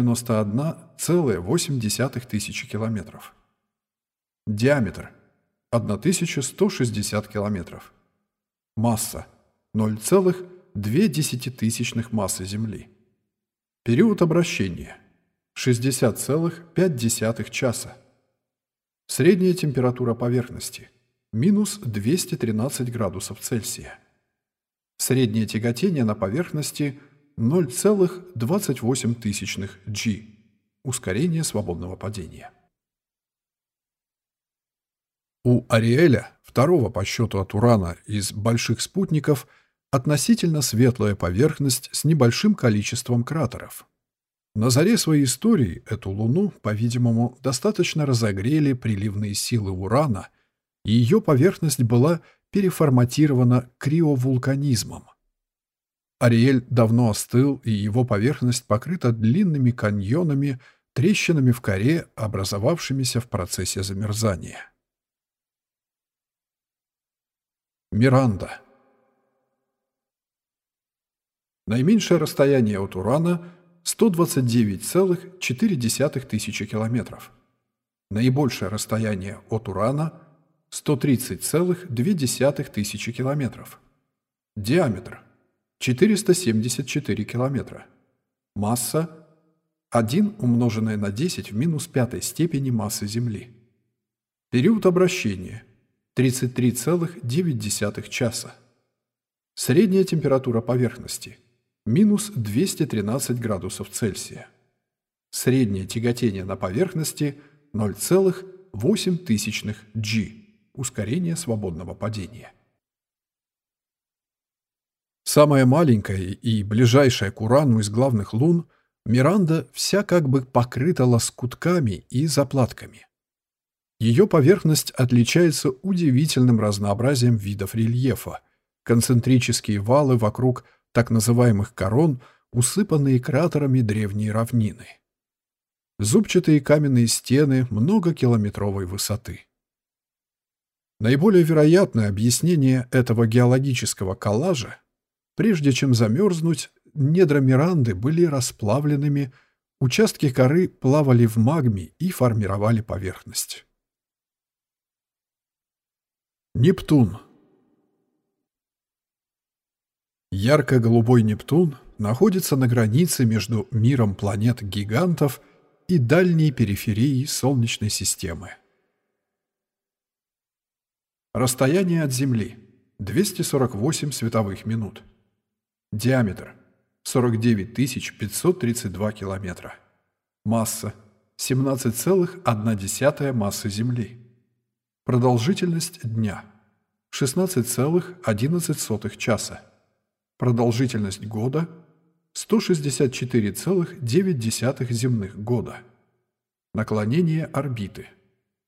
191,8 тысячи километров. Диаметр – 1160 километров. Масса – 0,2 массы Земли. Период обращения – 60,5 часа. Средняя температура поверхности – минус 213 градусов Цельсия. Среднее тяготение на поверхности – 0,28 G. Ускорение свободного падения. У Ариэля, второго по счету от Урана из больших спутников, относительно светлая поверхность с небольшим количеством кратеров. На заре своей истории эту Луну, по-видимому, достаточно разогрели приливные силы Урана, и ее поверхность была переформатирована криовулканизмом. Ариэль давно остыл, и его поверхность покрыта длинными каньонами, трещинами в коре, образовавшимися в процессе замерзания. Миранда. Наименьшее расстояние от Урана — 129,4 тысячи километров. Наибольшее расстояние от Урана — 130,2 тысячи километров. Диаметр — 474 километра. Масса — 1 умноженное на 10 в минус пятой степени массы Земли. Период обращения — 33,9 часа. Средняя температура поверхности — минус 213 градусов Цельсия. Среднее тяготение на поверхности — 0,08 G, ускорение свободного падения. Самая маленькая и ближайшая к Урану из главных лун, Миранда вся как бы покрыта лоскутками и заплатками. Ее поверхность отличается удивительным разнообразием видов рельефа. Концентрические валы вокруг так называемых корон, усыпанные кратерами древней равнины. Зубчатые каменные стены многокилометровой высоты. Наиболее вероятное объяснение этого геологического коллажа: прежде чем замерзнуть, недра Миранды были расплавленными, участки коры плавали в магме и формировали поверхность. Нептун. Ярко-голубой Нептун находится на границе между миром планет-гигантов и дальней периферией Солнечной системы. Расстояние от Земли — 248 световых минут. Диаметр — 49 532 километра. Масса — 17,1 массы Земли. Продолжительность дня — 16,11 часа. Продолжительность года — 164,9 земных года. Наклонение орбиты —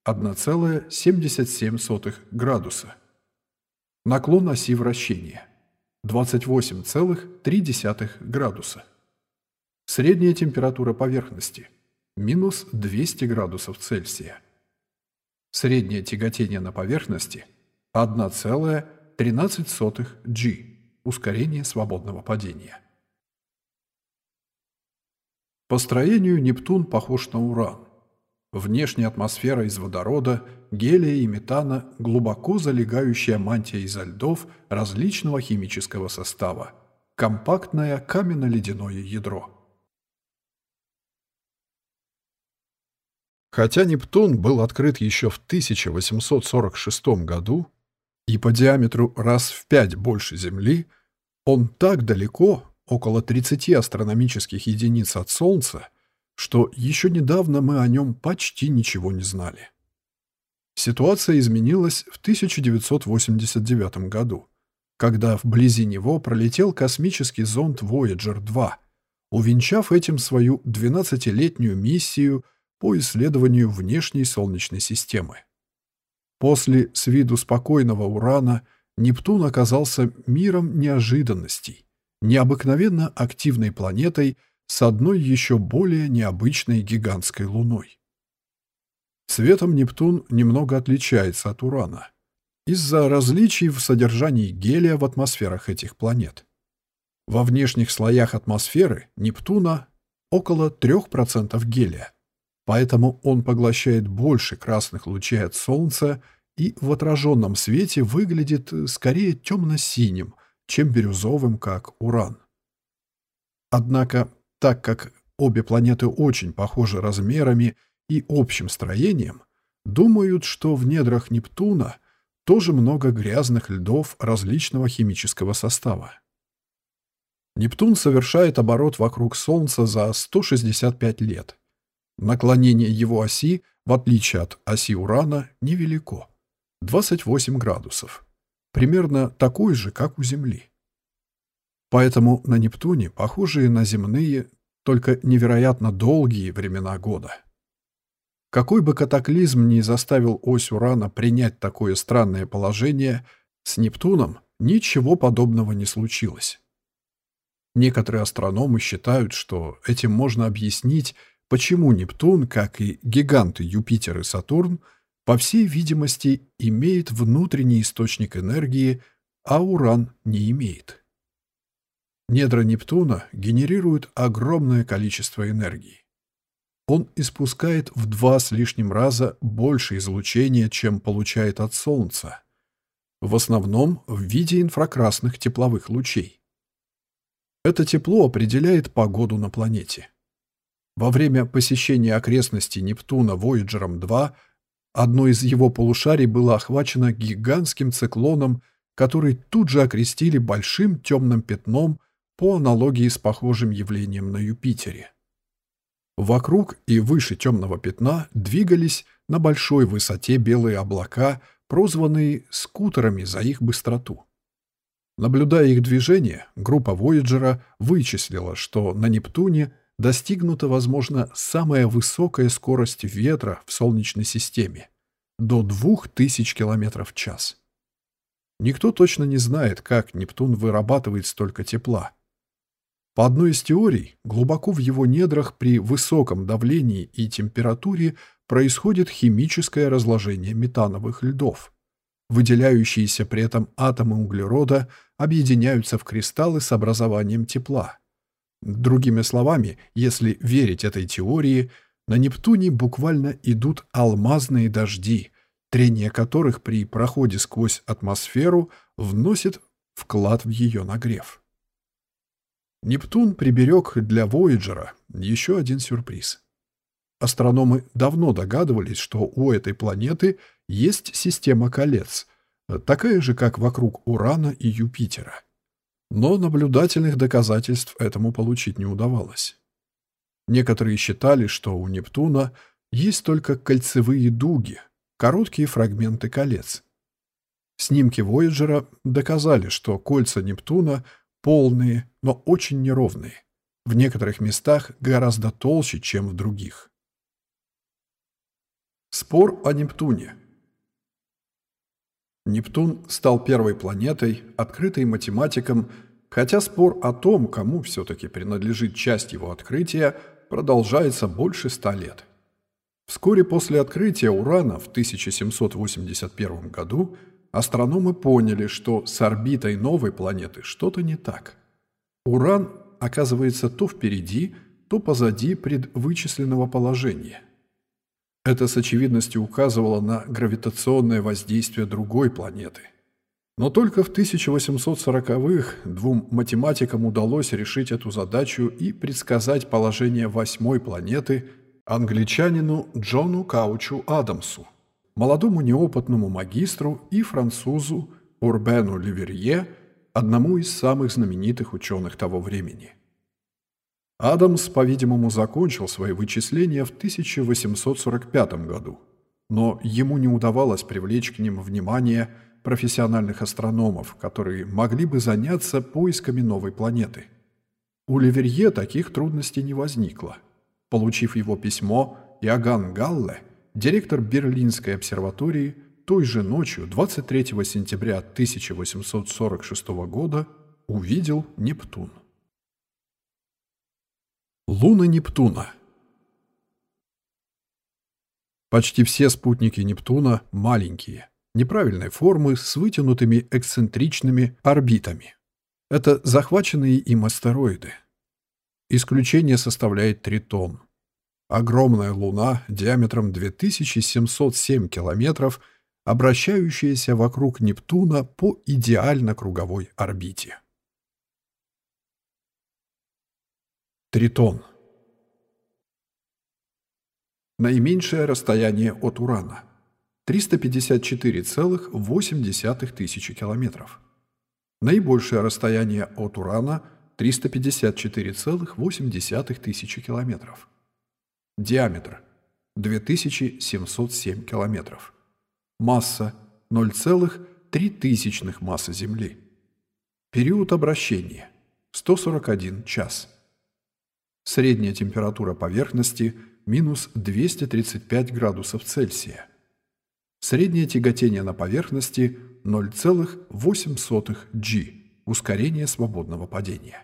1,77 градуса. Наклон оси вращения — 28,3 градуса. Средняя температура поверхности — минус 200 градусов Цельсия. Среднее тяготение на поверхности — 1,13 G, ускорение свободного падения. По строению Нептун похож на Уран. Внешняя атмосфера из водорода, гелия и метана, глубоко залегающая мантия изо льдов различного химического состава, компактное каменно-ледяное ядро. Хотя Нептун был открыт еще в 1846 году и по диаметру раз в 5 больше Земли, он так далеко, около 30 астрономических единиц от Солнца, что еще недавно мы о нем почти ничего не знали. Ситуация изменилась в 1989 году, когда вблизи него пролетел космический зонд Voyager 2, увенчав этим свою 12-летнюю миссию по исследованию внешней Солнечной системы. После с виду спокойного Урана Нептун оказался миром неожиданностей, необыкновенно активной планетой с одной еще более необычной гигантской луной. Цветом Нептун немного отличается от Урана из-за различий в содержании гелия в атмосферах этих планет. Во внешних слоях атмосферы Нептуна около 3% гелия, поэтому он поглощает больше красных лучей от Солнца и в отраженном свете выглядит скорее темно-синим, чем бирюзовым, как Уран. Однако, так как обе планеты очень похожи размерами и общим строением, думают, что в недрах Нептуна тоже много грязных льдов различного химического состава. Нептун совершает оборот вокруг Солнца за 165 лет. Наклонение его оси, в отличие от оси Урана, невелико. 28 градусов, примерно такой же, как у Земли. Поэтому на Нептуне похожие на земные, только невероятно долгие времена года. Какой бы катаклизм ни заставил ось Урана принять такое странное положение, с Нептуном ничего подобного не случилось. Некоторые астрономы считают, что этим можно объяснить, почему Нептун, как и гиганты Юпитер и Сатурн, по всей видимости, имеет внутренний источник энергии, а Уран не имеет. Недра Нептуна генерируют огромное количество энергии. Он испускает в 2 с лишним раза больше излучения, чем получает от Солнца, в основном в виде инфракрасных тепловых лучей. Это тепло определяет погоду на планете. Во время посещения окрестностей Нептуна Voyager-2 одно из его полушарий было охвачено гигантским циклоном, который тут же окрестили большим темным пятном по аналогии с похожим явлением на Юпитере. Вокруг и выше темного пятна двигались на большой высоте белые облака, прозванные скутерами за их быстроту. Наблюдая их движение, группа Voyager вычислила, что на Нептуне достигнута, возможно, самая высокая скорость ветра в Солнечной системе – до 2000 км в час. Никто точно не знает, как Нептун вырабатывает столько тепла. По одной из теорий, глубоко в его недрах при высоком давлении и температуре происходит химическое разложение метановых льдов. Выделяющиеся при этом атомы углерода объединяются в кристаллы с образованием тепла. Другими словами, если верить этой теории, на Нептуне буквально идут алмазные дожди, трение которых при проходе сквозь атмосферу вносит вклад в ее нагрев. Нептун приберег для Voyager еще один сюрприз. Астрономы давно догадывались, что у этой планеты есть система колец, такая же, как вокруг Урана и Юпитера. Но наблюдательных доказательств этому получить не удавалось. Некоторые считали, что у Нептуна есть только кольцевые дуги, короткие фрагменты колец. Снимки Voyager доказали, что кольца Нептуна полные, но очень неровные, в некоторых местах гораздо толще, чем в других. Спор о Нептуне. Нептун стал первой планетой, открытой математиком, хотя спор о том, кому все-таки принадлежит часть его открытия, продолжается больше 100 лет. Вскоре после открытия Урана в 1781 году астрономы поняли, что с орбитой новой планеты что-то не так. Уран оказывается то впереди, то позади предвычисленного положения. Это с очевидностью указывало на гравитационное воздействие другой планеты. Но только в 1840-х двум математикам удалось решить эту задачу и предсказать положение 8-й планеты англичанину Джону Каучу Адамсу, молодому неопытному магистру и французу Урбену Леверье, одному из самых знаменитых ученых того времени. Адамс, по-видимому, закончил свои вычисления в 1845 году, но ему не удавалось привлечь к ним внимание профессиональных астрономов, которые могли бы заняться поисками новой планеты. У Леверье таких трудностей не возникло. Получив его письмо, Иоганн Галле, директор Берлинской обсерватории, той же ночью, 23 сентября 1846 года, увидел Нептун. Луны Нептуна. Почти все спутники Нептуна маленькие, неправильной формы с вытянутыми эксцентричными орбитами. Это захваченные им астероиды. Исключение составляет Тритон. Огромная Луна диаметром 2707 километров, обращающаяся вокруг Нептуна по идеально круговой орбите. Тритон. Наименьшее расстояние от Урана – 354,8 тысячи километров. Наибольшее расстояние от Урана – 354,8 тысячи километров. Диаметр – 2707 километров. Масса 0,003 массы Земли. Период обращения – 141 час. Средняя температура поверхности – минус 235 градусов Цельсия. Среднее тяготение на поверхности – 0,08 G, ускорение свободного падения.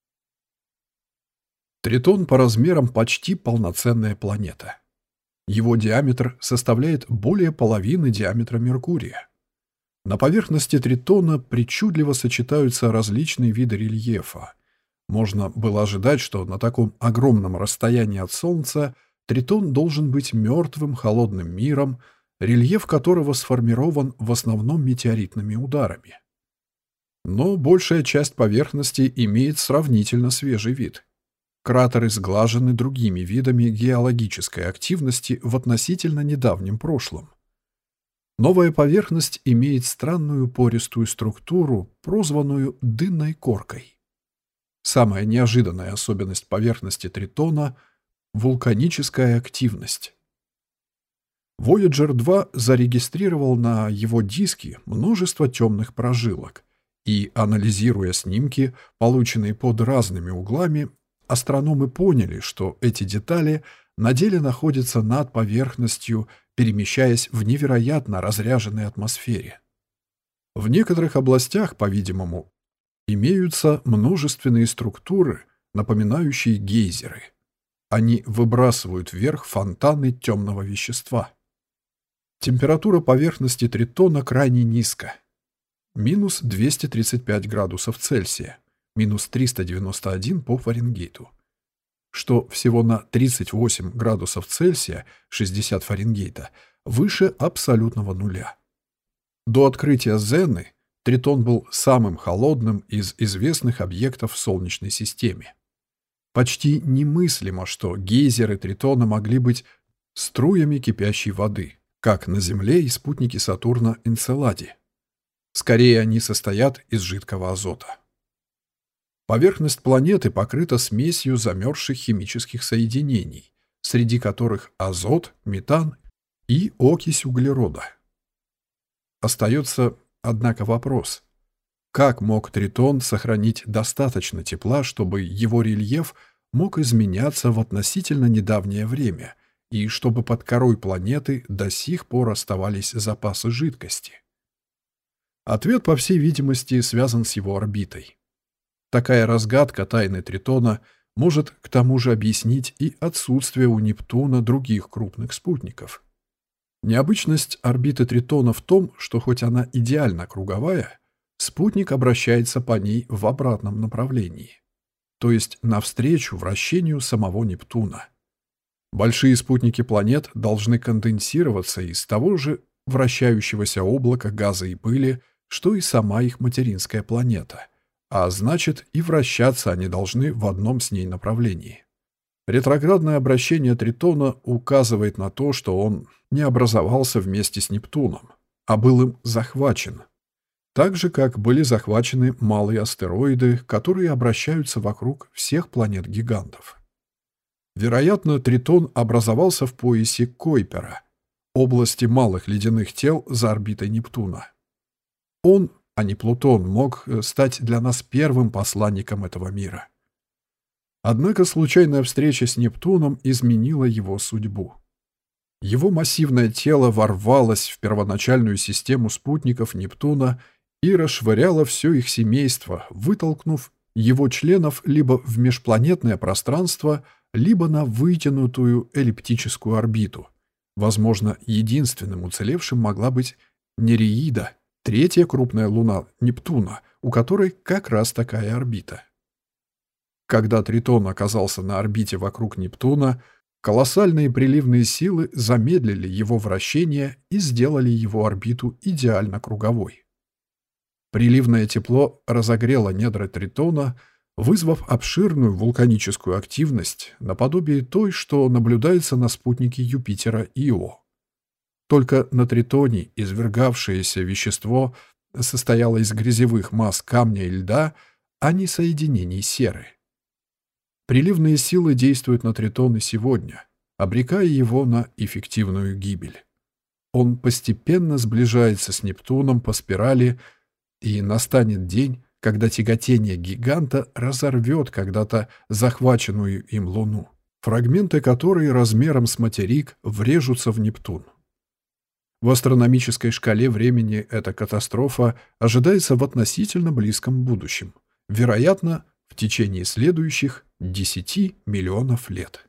Тритон по размерам почти полноценная планета. Его диаметр составляет более половины диаметра Меркурия. На поверхности Тритона причудливо сочетаются различные виды рельефа. Можно было ожидать, что на таком огромном расстоянии от Солнца Тритон должен быть мертвым холодным миром, рельеф которого сформирован в основном метеоритными ударами. Но большая часть поверхности имеет сравнительно свежий вид. Кратеры сглажены другими видами геологической активности в относительно недавнем прошлом. Новая поверхность имеет странную пористую структуру, прозванную дынной коркой. Самая неожиданная особенность поверхности Тритона – вулканическая активность. Voyager 2 зарегистрировал на его диске множество темных прожилок, и, анализируя снимки, полученные под разными углами, астрономы поняли, что эти детали на деле находятся над поверхностью, перемещаясь в невероятно разряженной атмосфере. В некоторых областях, по-видимому, имеются множественные структуры, напоминающие гейзеры. Они выбрасывают вверх фонтаны темного вещества. Температура поверхности Тритона крайне низка. Минус 235 градусов Цельсия, минус 391 по Фаренгейту, что всего на 38 градусов Цельсия, 60 Фаренгейта, выше абсолютного нуля. До открытия Зены Тритон был самым холодным из известных объектов в Солнечной системе. Почти немыслимо, что гейзеры Тритона могли быть струями кипящей воды, как на Земле и спутнике Сатурна Энцеладе. Скорее, они состоят из жидкого азота. Поверхность планеты покрыта смесью замерзших химических соединений, среди которых азот, метан и окись углерода. Остается, однако, вопрос: как мог Тритон сохранить достаточно тепла, чтобы его рельеф мог изменяться в относительно недавнее время, и чтобы под корой планеты до сих пор оставались запасы жидкости? Ответ, по всей видимости, связан с его орбитой. Такая разгадка тайны Тритона может к тому же объяснить и отсутствие у Нептуна других крупных спутников. Необычность орбиты Тритона в том, что хоть она идеально круговая, спутник обращается по ней в обратном направлении, то есть навстречу вращению самого Нептуна. Большие спутники планет должны конденсироваться из того же вращающегося облака газа и пыли, что и сама их материнская планета, а значит, и вращаться они должны в одном с ней направлении. Ретроградное обращение Тритона указывает на то, что он не образовался вместе с Нептуном, а был им захвачен, так же, как были захвачены малые астероиды, которые обращаются вокруг всех планет-гигантов. Вероятно, Тритон образовался в поясе Койпера, области малых ледяных тел за орбитой Нептуна. Он, а не Плутон, мог стать для нас первым посланником этого мира. Однако случайная встреча с Нептуном изменила его судьбу. Его массивное тело ворвалось в первоначальную систему спутников Нептуна и расшвыряло все их семейство, вытолкнув его членов либо в межпланетное пространство, либо на вытянутую эллиптическую орбиту. Возможно, единственным уцелевшим могла быть Нереида, третья крупная луна Нептуна, у которой как раз такая орбита. Когда Тритон оказался на орбите вокруг Нептуна, колоссальные приливные силы замедлили его вращение и сделали его орбиту идеально круговой. Приливное тепло разогрело недра Тритона, вызвав обширную вулканическую активность наподобие той, что наблюдается на спутнике Юпитера Ио. Только на Тритоне извергавшееся вещество состояло из грязевых масс камня и льда, а не соединений серы. Приливные силы действуют на Тритон и сегодня, обрекая его на эффективную гибель. Он постепенно сближается с Нептуном по спирали, и настанет день, когда тяготение гиганта разорвет когда-то захваченную им Луну, фрагменты которой размером с материк врежутся в Нептун. В астрономической шкале времени эта катастрофа ожидается в относительно близком будущем, вероятно, в течение следующих 10 миллионов лет.